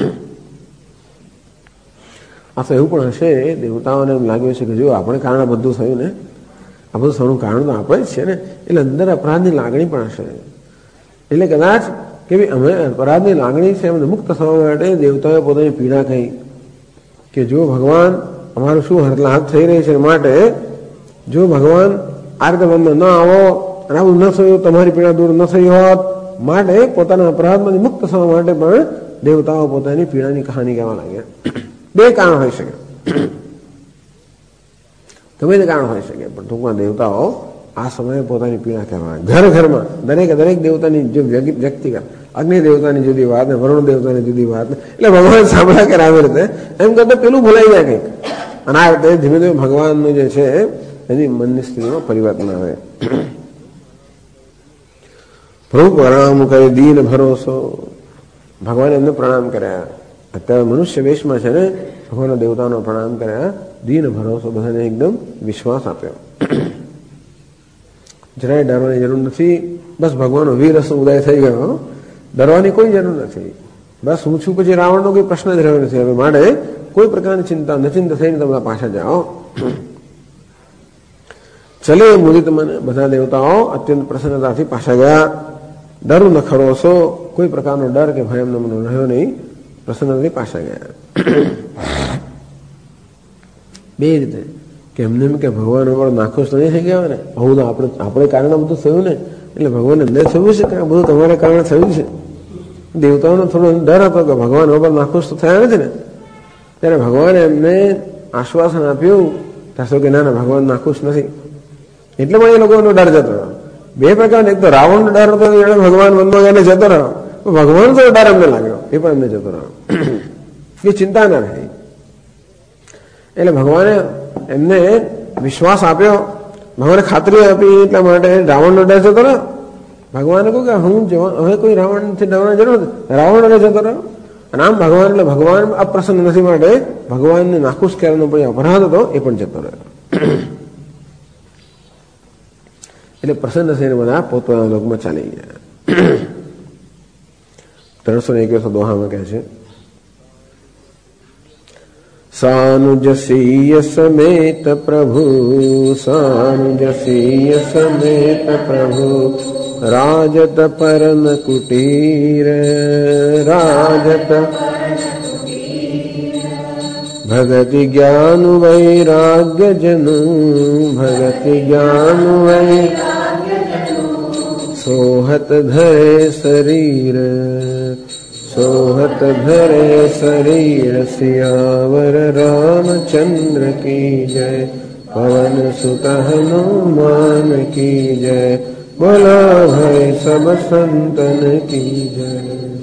આ તો એવું પણ હશે દેવતાઓને એમ લાગ્યું છે કે જો આપણે કારણે બધું થયું ને, આ બધું થવાનું કારણ તો આપણે જ છે ને, એટલે અંદર અપરાધની લાગણી પણ હશે. એટલે કદાચ કે ભાઈ અમે અપરાધની લાગણી છે એમને મુક્ત થવા માટે દેવતાઓએ પોતાની પીડા કહી કે જો ભગવાન અમારું શું હરલાહટ થઈ રહી છે માટે જો ભગવાન આ રીતે મનમાં ન આવો અને આવું ન થયું, તમારી પીડા દૂર ન થઈ હોત માટે પોતાના અપરાધમાંથી મુક્ત થવા માટે પણ દેવતાઓ પોતાની પીડાની કહાની કહેવા લાગ્યા. બે કારણ હોઈ શકે, ગમે તે કારણ હોઈ શકે, પણ ટૂંકમાં દેવતાઓ આ સમયે પોતાની પીડા કહેવા ઘર ઘરમાં દરેક દેવતાની જો વ્યક્તિગત અગ્નિ દેવતાની જુદી વાત ને વરુણ દેવતાની જુદી વાત, એટલે ભગવાન સાંભળ્યા કરે આવી રીતે એમ કરતા પેલું ભૂલાઈ જાય કંઈક અને આ રીતે ધીમે ધીમે ભગવાનનું જે છે એની મનની સ્થિતિમાં પરિવર્તન આવે. પ્રભુ પ્રણામ કરે દીન ભરોસો, ભગવાને એમને પ્રણામ કર્યા. અત્યારે મનુષ્ય વેશમાં છે ને ભગવાનના દેવતાનો પ્રણામ કર્યા, દીન ભરોસો બધાને એકદમ વિશ્વાસ આપ્યો. જરાય ડરવાની જરૂર નથી, બસ ભગવાનનો વીરસનો ઉદય થઈ ગયો, ડરવાની કોઈ જરૂર નથી. બસ હું છું પછી રાવણનો કોઈ પ્રશ્ન જ રહ્યો નથી. હવે માટે કોઈ પ્રકારની ચિંતા નચિંત થઈને તમે પાછા જાઓ. ચલે મુદિત મને, બધા દેવતાઓ અત્યંત પ્રસન્નતાથી પાછા ગયા. ડર ન ખડોશો, કોઈ પ્રકારનો ડર કે ભય એમને મને રહ્યો નહીં, પ્રસન્નતાથી પાછા ગયા. બે રીતે કે એમને એમ કે ભગવાન ઉપર નાખુશ નહીં થઈ ગયા ને, આવું આપણે કારણે બધું થયું ને, એટલે ભગવાન એમને થયું છે કે આ બધું તમારા કારણે થયું છે. દેવતાઓનો થોડો ડર હતો કે ભગવાન ઉપર નાખુશ તો થયા નથી ને, ત્યારે ભગવાને એમને આશ્વાસન આપ્યું ત્યાં કે ના ભગવાન નાખુશ નથી. એટલે પણ એ લોકોનો ડર જતો રહ્યો. બે પ્રકારનો, એક તો રાવણનો ડર હતો, એને ભગવાન વનમાં એને જતો રહ્યો. ભગવાન તો ડર એમને લાગ્યો, એ પણ એમને જતો રહ્યો. એ ચિંતા ના રહી. એટલે ભગવાને એમને વિશ્વાસ આપ્યો, ભગવાને ખાતરી આપી, એટલા માટે રાવણનો ડર જતો રહ્યો. ભગવાને કહ્યું કે હું હવે કોઈ રાવણથી ડરવાની જરૂર નથી, રાવણ ડરે જતો રહ્યો. અને આમ ભગવાન એટલે ભગવાન અપ્રસન્ન નથી માટે ભગવાનને નાખુશ કરવાનો પણ અપરાધ હતો, એ પણ જતો રહ્યો. એટલે પ્રસન્ન થઈને બધા પોતાના લોકમાં ચાલી ગયા. 321 દોહામાં કહે છે, સાનુજસીય સમેત પ્રભુ, સાનુજસીય સમેત પ્રભુ, રાજત પરન કુટીર, રાજત ભગતિ જ્ઞાન વૈરાગ્ય જનુ, ભગતિ જ્ઞાન વૈરાગ્ય સોહત ધરે શરીર, सोहत धरे शरीर, सियावर रामचंद्र की जय, पवन सुत हनुमान की जय, बोला भाई सब संतन की जय.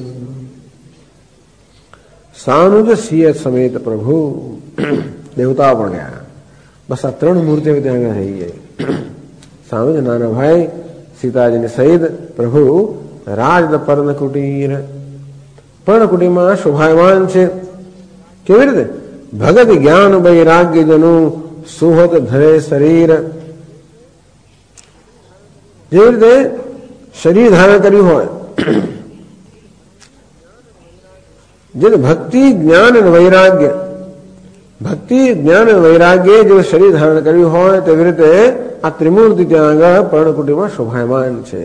સાનુજ સિંહ સમેત પ્રભુ, દેવતાઓ પણ ગયા. બસ આ 3 મૂર્તિઓ ત્યાં આગળ થઈ ગઈ. સાનુજ નાના ભાઈ સીતાજીની સહિત પ્રભુ રાજ પર્ણ કુટીર, પર્ણકુટીમાં શોભાયમાન છે. કેવી રીતે? ભગત જ્ઞાન વૈરાગ્ય જનું, સુહત ધરે શરીર. જેવી રીતે શરીર ધારણ કર્યું હોય, જે ભક્તિ જ્ઞાન અને વૈરાગ્ય, ભક્તિ જ્ઞાન અને વૈરાગ્ય જે શરીર ધારણ કર્યું હોય, તેવી રીતે આ ત્રિમૂર્તિ ત્યાં આગળ પર્ણકુટીમાં શોભાયમાન છે.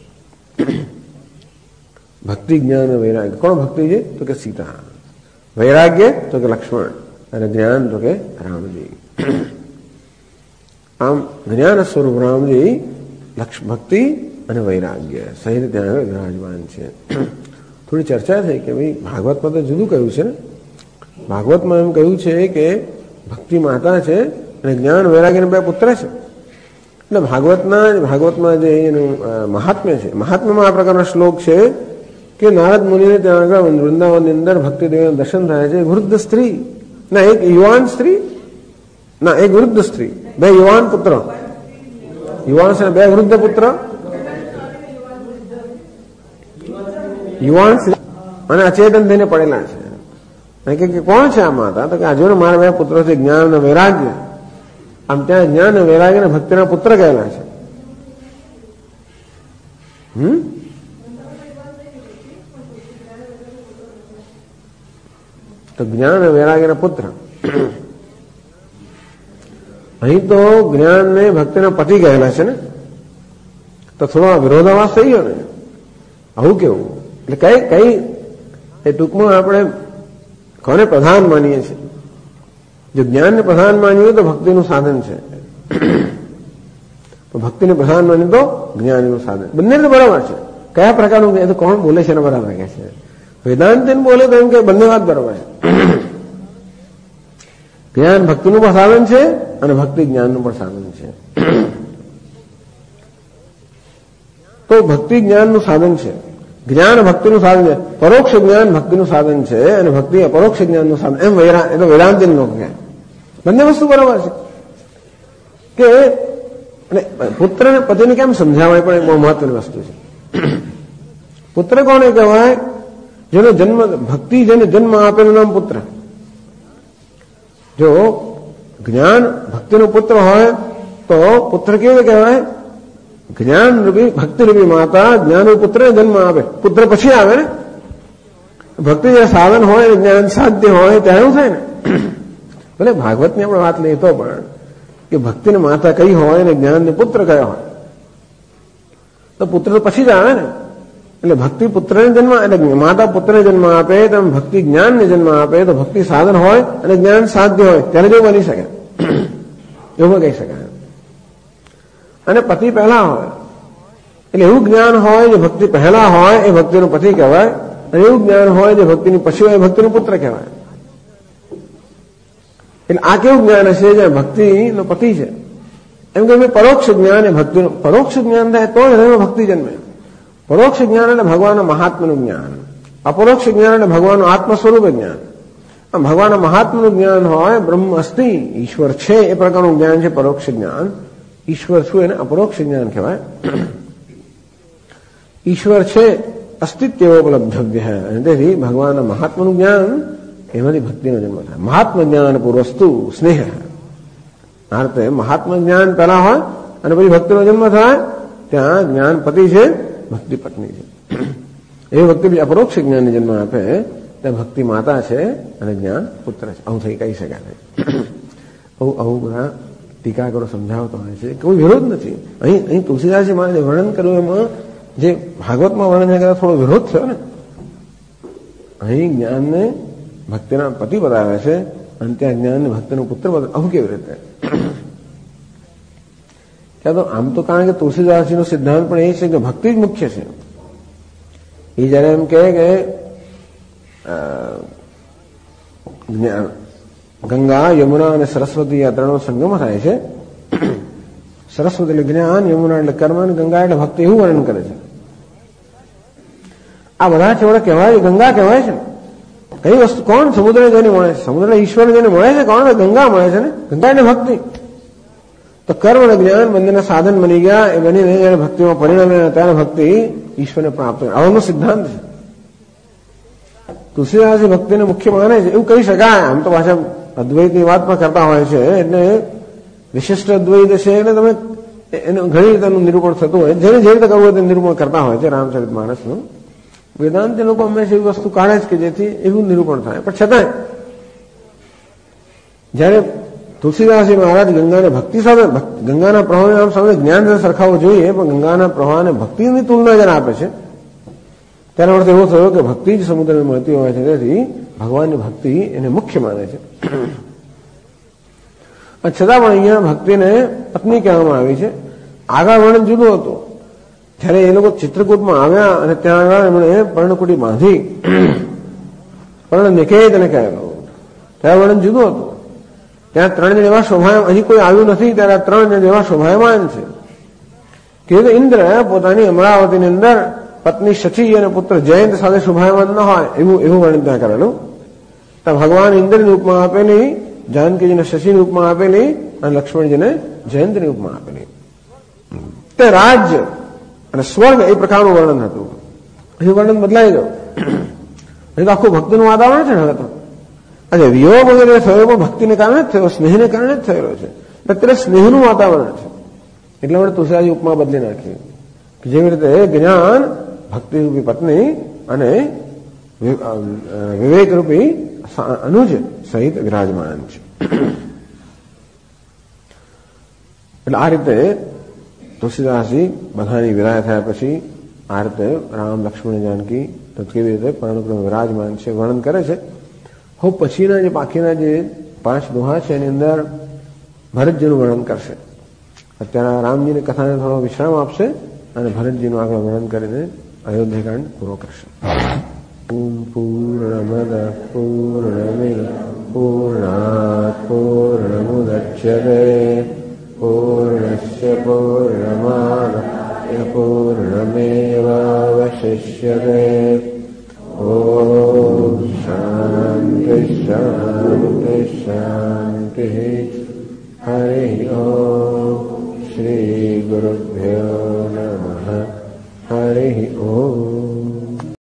ભક્તિ જ્ઞાન વૈરાગ્ય. કોણ ભક્તિ છે? તો કે સીતા. વૈરાગ્ય તો કે લક્ષ્મણ, અને જ્ઞાન તો કે રામજી. આમ જ્ઞાન સ્વરૂપ રામજી ભક્તિ અને વૈરાગ્ય સહિત ત્યાં આગળ વિરાજમાન છે. થોડી ચર્ચા થઈ કે ભાઈ ભાગવતમાં તો જુદું કહ્યું છે ને. ભાગવતમાં એમ કહ્યું છે કે ભક્તિ માતા છે અને જ્ઞાન વૈરાગ્યના 2 પુત્ર છે. એટલે ભાગવતમાં જે એનું મહાત્મ્ય છે, મહાત્મ્યમાં આ પ્રકારનો શ્લોક છે કે નારદ મુનિને ત્યાં આગળ વૃંદાવનની અંદર ભક્તિ દેવીના દર્શન થાય છે. વૃદ્ધ સ્ત્રી ના, એક યુવાન સ્ત્રી ના, એક વૃદ્ધ સ્ત્રી, 2 યુવાન પુત્ર, યુવાન છે 2 વૃદ્ધ પુત્ર, યુવાન અને અચેતન થઈને પડેલા છે. અને કે કોણ છે આ માતા? તો કે આ જો ને મારા 2 પુત્રો છે, જ્ઞાન અને વૈરાગ્ય. આમ ત્યાં જ્ઞાન અને વૈરાગ્ય અને ભક્તિના પુત્ર કહેલા છે. તો જ્ઞાન અને વૈરાગ્યના પુત્ર. અહીં તો જ્ઞાન ને ભક્તિના પતિ કહેલા છે ને, તો થોડો વિરોધાભાસ થઈ ગયો ને. આવું કેવું? એટલે કઈ એ ટૂંકમાં આપણે કોને પ્રધાન માનીએ છીએ? જો જ્ઞાનને પ્રધાન માનીએ તો ભક્તિનું સાધન છે, ભક્તિને પ્રધાન માનીએ તો જ્ઞાનનું સાધન. બંને તો બરાબર છે. કયા પ્રકારનું? એ તો કોણ બોલે છે એના બરાબર કે છે. વેદાંત બોલે તો એમ કે બંને વાત બરાબર છે. જ્ઞાન ભક્તિનું પણ સાધન છે અને ભક્તિ જ્ઞાનનું પણ સાધન છે. તો ભક્તિ જ્ઞાનનું સાધન છે, જ્ઞાન ભક્તિનું સાધન છે. પરોક્ષ જ્ઞાન ભક્તિનું સાધન છે અને ભક્તિ અપરોક્ષ જ્ઞાનનું સાધન. એમ એ તો વેદાંતિના લોકો કહે. બંને વસ્તુ બરાબર છે. કે પુત્ર અને પતિને કેમ સમજાવાય પણ એક બહુ મહત્વની વસ્તુ છે. પુત્ર કોને કહેવાય? જેનો જન્મ, ભક્તિ જેને જન્મ આપેલું નામ પુત્ર. જો જ્ઞાન ભક્તિનો પુત્ર હોય તો પુત્ર કેવું કહેવાય? જ્ઞાન રૂપી ભક્તિ રૂપી માતા જ્ઞાન પુત્ર જન્મ આપે. પુત્ર પછી આવે ને. ભક્તિ જે સાધન હોય, જ્ઞાન સાધ્ય હોય, ત્યારે શું થાય ને? ભલે ભાગવતની આપણે વાત લઈએ તો પણ કે ભક્તિની માતા કઈ હોય અને જ્ઞાનને પુત્ર કયો હોય, તો પુત્ર તો પછી જ આવે ને. એટલે ભક્તિ પુત્રને જન્મ, એટલે માતા પુત્રને જન્મ આપે, તમે ભક્તિ જ્ઞાનને જન્મ આપે, તો ભક્તિ સાધન હોય અને જ્ઞાન સાધ્ય હોય ત્યારે જો બની શકે, એવું કહી શકાય. અને પતિ પહેલા હોય એટલે એવું જ્ઞાન હોય જે ભક્તિ પહેલા હોય એ ભક્તિનો પતિ કહેવાય, અને એવું જ્ઞાન હોય જે ભક્તિની પછી હોય એ ભક્તિનો પુત્ર કહેવાય. એટલે આ કેવું જ્ઞાન હશે જે ભક્તિનો પતિ છે? એમ કે પરોક્ષ જ્ઞાન એ ભક્તિનું પરોક્ષ જ્ઞાન થાય તો જ ભક્તિ જન્મે. પરોક્ષ જ્ઞાન એટલે ભગવાનના મહાત્માનું જ્ઞાન, અપરોક્ષ જ્ઞાન એટલે ભગવાનનું આત્મ સ્વરૂપ જ્ઞાન. ભગવાનના મહાત્માનું જ્ઞાન હોય, બ્રહ્મ અસ્તિ, ઈશ્વર છે એ પ્રકારનું જ્ઞાન છે પરોક્ષ જ્ઞાન. ઈશ્વર શું એને અપરોક્ષ જ્ઞાન કહેવાય. ઈશ્વર છે અસ્તિત્વ ઉપલબ્ધવ્ય, અને તેથી ભગવાનના મહાત્માનું જ્ઞાન એમાંથી ભક્તિનો જન્મ થાય. મહાત્મા જ્ઞાન પૂર્વસ્તુ સ્નેહ, આ રીતે મહાત્મા જ્ઞાન પહેલા હોય અને પછી ભક્તિનો જન્મ થાય. ત્યાં જ્ઞાન પતિ છે, ભક્તિ પત્ની છે. એ ભક્તિ પછી અપરોક્ષ જ્ઞાનને જન્મ આપે ત્યાં ભક્તિ માતા છે અને જ્ઞાન પુત્ર છે. આવું થઈ કહી શકાય. આવું બધા ટીકાકારો સમજાવતા હોય છે. કોઈ વિરોધ નથી. અહીં તુલસીદાસજી મહારાજે વર્ણન કર્યું એમાં જે ભાગવતમાં વર્ણન કરતા થોડો વિરોધ થયો ને. અહીં જ્ઞાનને ભક્તિના પતિ બતાવે છે અને ત્યાં જ્ઞાનને ભક્તિનો પુત્ર બતાવે. આવું કેવી રીતે? ત્યાં તો આમ તો કારણ કે તુલસીદાસજીનો સિદ્ધાંત પણ એ છે કે ભક્તિ જ મુખ્ય છે. એ જયારે એમ કહે કે ગંગા, યમુના અને સરસ્વતી આ ત્રણનો સંગમ થાય છે. સરસ્વતી એટલે જ્ઞાન, યમુના એટલે કર્મ અને ગંગા એટલે ભક્તિ, એવું વર્ણન કરે છે. આ બધા છેવડે કહેવાય ગંગા કહેવાય છે. કઈ વસ્તુ કોણ સમુદ્રને જઈને મળે છે? સમુદ્રને ઈશ્વરને જઈને મળે છે કોણ? ગંગા મળે છે ને. ગંગા એટલે ભક્તિ. તો કર્મ અને જ્ઞાન બંનેના સાધન બની ગયા. એ બનીને જયારે ભક્તિમાં પરિણમે ત્યારે ભક્તિ ઈશ્વરને પ્રાપ્ત થાય. આવાનો સિદ્ધાંત છે. તુલસીદાસજી ભક્તિને મુખ્ય માને છે એવું કહી શકાય. આમ તો પાછા અદ્વૈતની વાત પણ કરતા હોય છે. એટલે વિશિષ્ટ અદ્વૈત છે એટલે તમે એને ઘણી રીતે નિરૂપણ થતું હોય. જેને જે રીતે કરવું હોય તે નિરૂપણ કરતા હોય છે રામચરિત માનસનું. વેદાંત લોકો હંમેશા એવી વસ્તુ કાઢે છે કે જેથી એવું નિરૂપણ થાય. પણ છતાંય જયારે તુલસીદાસજી મહારાજ ગંગાને ભક્તિ સાથે, ગંગાના પ્રવાહને આમ સામે જ્ઞાન સાથે સરખાવવું જોઈએ, પણ ગંગાના પ્રવાહને ભક્તિની તુલના જયારે આપે છે ત્યારે અર્થ એવો થયો કે ભક્તિ જ સમુદ્રને મળતી હોય છે. તેથી ભગવાનની ભક્તિ એને મુખ્ય માને છે. છતાં પણ અહીંયા ભક્તિને પત્ની કહેવામાં આવી છે. આગળ વર્ણન જુદું હતું. જયારે એ લોકો ચિત્રકૂટમાં આવ્યા અને ત્યાં આગળ એમણે પર્ણકુટી બાંધી, પર્ણ નિકેત એને કહેલું, ત્યાં વર્ણન જુદું હતું. ત્યાં 3 જણ એવા શોભાયમાન, હજી કોઈ આવ્યું નથી ત્યારે 3 જણ એવા શોભાયમાન છે કે ઇન્દ્ર પોતાની અમરાવતીની અંદર પત્ની શચી અને પુત્ર જયંત સાથે શોભાયમાન ન હોય એવું વર્ણન ત્યાં કરેલું. ત્યાં ભગવાન ઇન્દ્રની ઉપમા આપેલી, જાનકીજીને શશીની ઉપમા આપેલી અને લક્ષ્મણજીને જયંતની ઉપમા આપેલી. તે રાજ્ય અને સ્વર્ગ એ પ્રકારનું વર્ણન હતું. અહીં વર્ણન બદલાઈ ગયું. અહીં તો આખું ભક્તિનું વાતાવરણ છે ને હવે તો. અરે વિયોગ વગેરે થયો પણ ભક્તિને કારણે જ થયો, સ્નેહને કારણે જ થયેલો છે. અત્યારે સ્નેહનું વાતાવરણ છે. એટલા માટે તુલસીદાસજી ઉપમા બદલી નાખી કે જેવી રીતે જ્ઞાન ભક્તિરૂપી પત્ની અને વિવેકરૂપી અનુજ સહિત વિરાજમાન છે. એટલે આ રીતે તુલસીદાસજી બધાની વિદાય થયા પછી આ રીતે રામ, લક્ષ્મણ, જાનકી તો કેવી રીતે પર્ણક્રમે વિરાજમાન છે વર્ણન કરે છે. હવે પછીના જે બાકીના જે 5 દોહા છે એની અંદર ભરતજીનું વર્ણન કરશે. અત્યારે રામજીની કથાને થોડો વિશ્રામ આપશે અને ભરતજીનું આગળ વર્ણન કરીને અયોધ્યાકાંડ પૂરો કરશે. પૂર્ણમદ પૂર્ણમિદ પૂર્ણાત પૂર્ણમુદચ્યતે પૂર્ણસ્ય પૂર્ણમાદાય પૂર્ણમેવાવશિષ્યતે. ઓમ શાંતિ શાંતિ શાંતિ. હરિ ઓમ. શ્રી ગુરુભ્યો